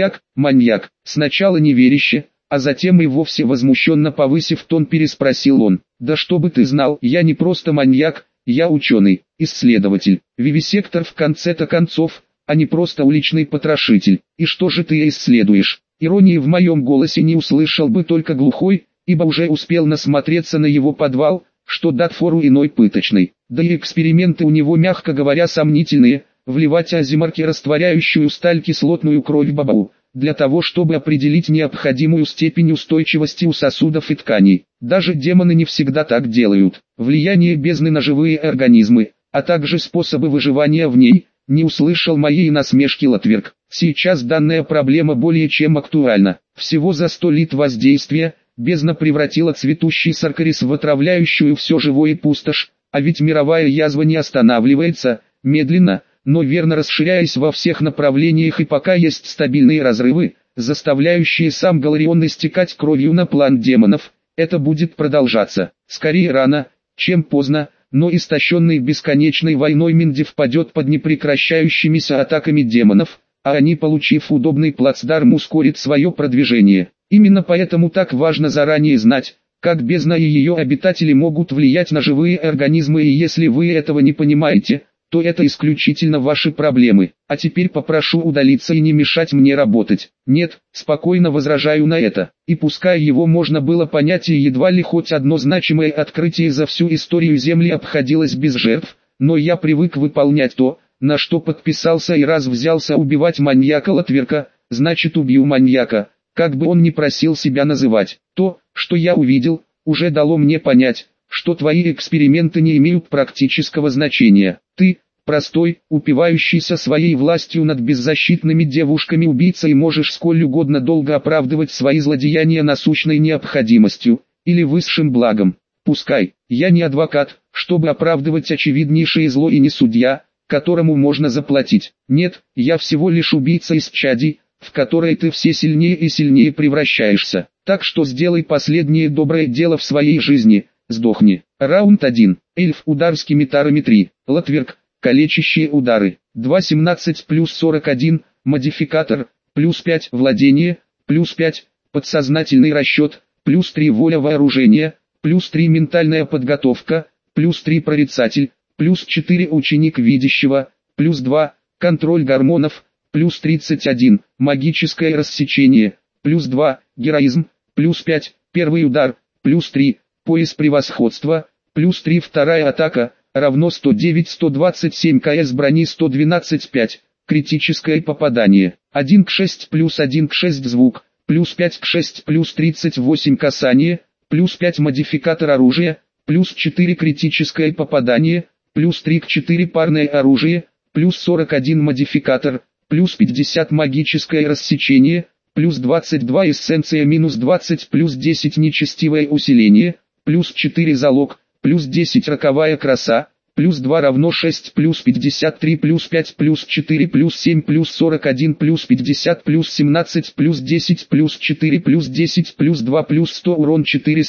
Маньяк. Сначала неверяще, а затем и вовсе возмущенно повысив тон переспросил он. Да чтобы ты знал, я не просто маньяк, я ученый, исследователь, вивисектор в конце-то концов, а не просто уличный потрошитель. И что же ты исследуешь? Иронии в моем голосе не услышал бы только глухой, ибо уже успел насмотреться на его подвал, что дат фору иной пыточной. Да и эксперименты у него, мягко говоря, сомнительные. Вливать Азимарке растворяющую сталь кислотную кровь бабау, для того чтобы определить необходимую степень устойчивости у сосудов и тканей. Даже демоны не всегда так делают. Влияние бездны на живые организмы, а также способы выживания в ней, не услышал моей насмешки Латверк. Сейчас данная проблема более чем актуальна. Всего за 100 лет воздействия, бездна превратила цветущий Саркарис в отравляющую все живое пустошь, а ведь мировая язва не останавливается, медленно, но верно расширяясь во всех направлениях, и пока есть стабильные разрывы, заставляющие сам Галарион истекать кровью на план демонов, это будет продолжаться. Скорее рано, чем поздно, но истощенный бесконечной войной Минди впадет под непрекращающимися атаками демонов, а они, получив удобный плацдарм, ускорят свое продвижение. Именно поэтому так важно заранее знать, как бездна и ее обитатели могут влиять на живые организмы, и если вы этого не понимаете, то это исключительно ваши проблемы. А теперь попрошу удалиться и не мешать мне работать. Нет, спокойно возражаю на это. И пускай его можно было понять, и едва ли хоть одно значимое открытие за всю историю Земли обходилось без жертв, но я привык выполнять то, на что подписался, и раз взялся убивать маньяка Латверка, значит убью маньяка, как бы он ни просил себя называть. То, что я увидел, уже дало мне понять, что твои эксперименты не имеют практического значения. Ты, простой, упивающийся своей властью над беззащитными девушками убийца, и можешь сколь угодно долго оправдывать свои злодеяния насущной необходимостью, или высшим благом. Пускай, я не адвокат, чтобы оправдывать очевиднейшее зло, и не судья, которому можно заплатить. Нет, я всего лишь убийца из чади, в которой ты все сильнее и сильнее превращаешься. Так что сделай последнее доброе дело в своей жизни. Сдохни. Раунд 1. Эльф, удар скимитарами 3. Латверк, калечащие удары. 2:17 плюс 41, модификатор, плюс 5 владение, плюс 5 подсознательный расчет, плюс 3 воля вооружения, плюс 3 ментальная подготовка, плюс 3 прорицатель, плюс 4 ученик видящего, плюс 2 контроль гормонов, плюс 31, магическое рассечение, плюс 2, героизм, плюс 5, первый удар, плюс 3, пояс превосходства, плюс 3 вторая атака, равно 109-127 КС брони 112-5, критическое попадание, 1 к 6 плюс 1 к 6 звук, плюс 5 к 6 плюс 38 касание, плюс 5 модификатор оружия, плюс 4 критическое попадание, плюс 3 к 4 парное оружие, плюс 41 модификатор, плюс 50 магическое рассечение, плюс 22 эссенция минус 20 плюс 10 нечестивое усиление, плюс 4 залог, плюс 10 роковая краса, плюс 2 равно 6 плюс 53 плюс 5 плюс 4 плюс 7 плюс 41 плюс 50 плюс 17 плюс 10 плюс 4 плюс 10 плюс 2 плюс 100 урон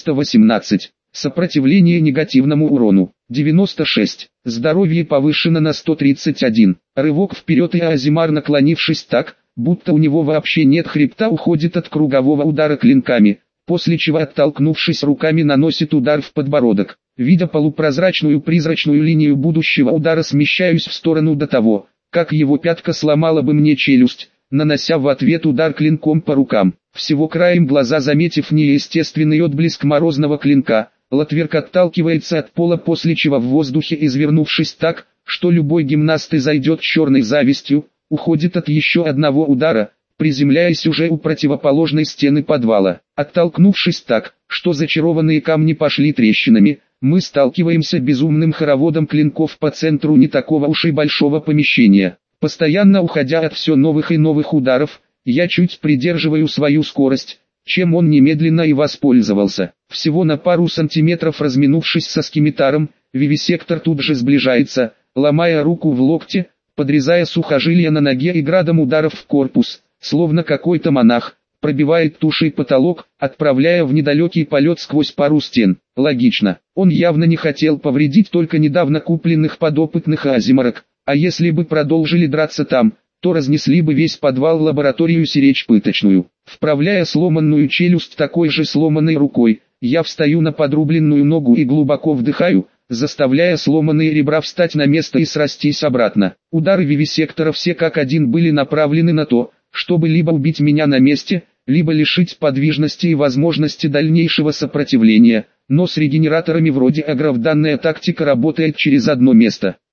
418. Сопротивление негативному урону 96. Здоровье повышено на 131. Рывок вперед и Азимар, наклонившись так, будто у него вообще нет хребта, уходит от кругового удара клинками, после чего, оттолкнувшись руками, наносит удар в подбородок. Видя полупрозрачную призрачную линию будущего удара, смещаюсь в сторону до того, как его пятка сломала бы мне челюсть, нанося в ответ удар клинком по рукам. Всего краем глаза заметив неестественный отблеск морозного клинка, Латверк отталкивается от пола, после чего в воздухе, извернувшись так, что любой гимнаст изойдет черной завистью, уходит от еще одного удара, приземляясь уже у противоположной стены подвала. Оттолкнувшись так, что зачарованные камни пошли трещинами, мы сталкиваемся безумным хороводом клинков по центру не такого уж и большого помещения. Постоянно уходя от все новых и новых ударов, я чуть придерживаю свою скорость, чем он немедленно и воспользовался. Всего на пару сантиметров разминувшись со скимитаром, вивисектор тут же сближается, ломая руку в локте, подрезая сухожилия на ноге и градом ударов в корпус, словно какой-то монах, пробивает тушей потолок, отправляя в недалекий полет сквозь пару стен. Логично, он явно не хотел повредить только недавно купленных подопытных азимарок, а если бы продолжили драться там, то разнесли бы весь подвал, лабораторию, сиречь пыточную. Вправляя сломанную челюсть такой же сломанной рукой, я встаю на подрубленную ногу и глубоко вдыхаю, заставляя сломанные ребра встать на место и срастись обратно. Удары вивисектора все как один были направлены на то, чтобы либо убить меня на месте, либо лишить подвижности и возможности дальнейшего сопротивления, но с регенераторами вроде агров данная тактика работает через одно место.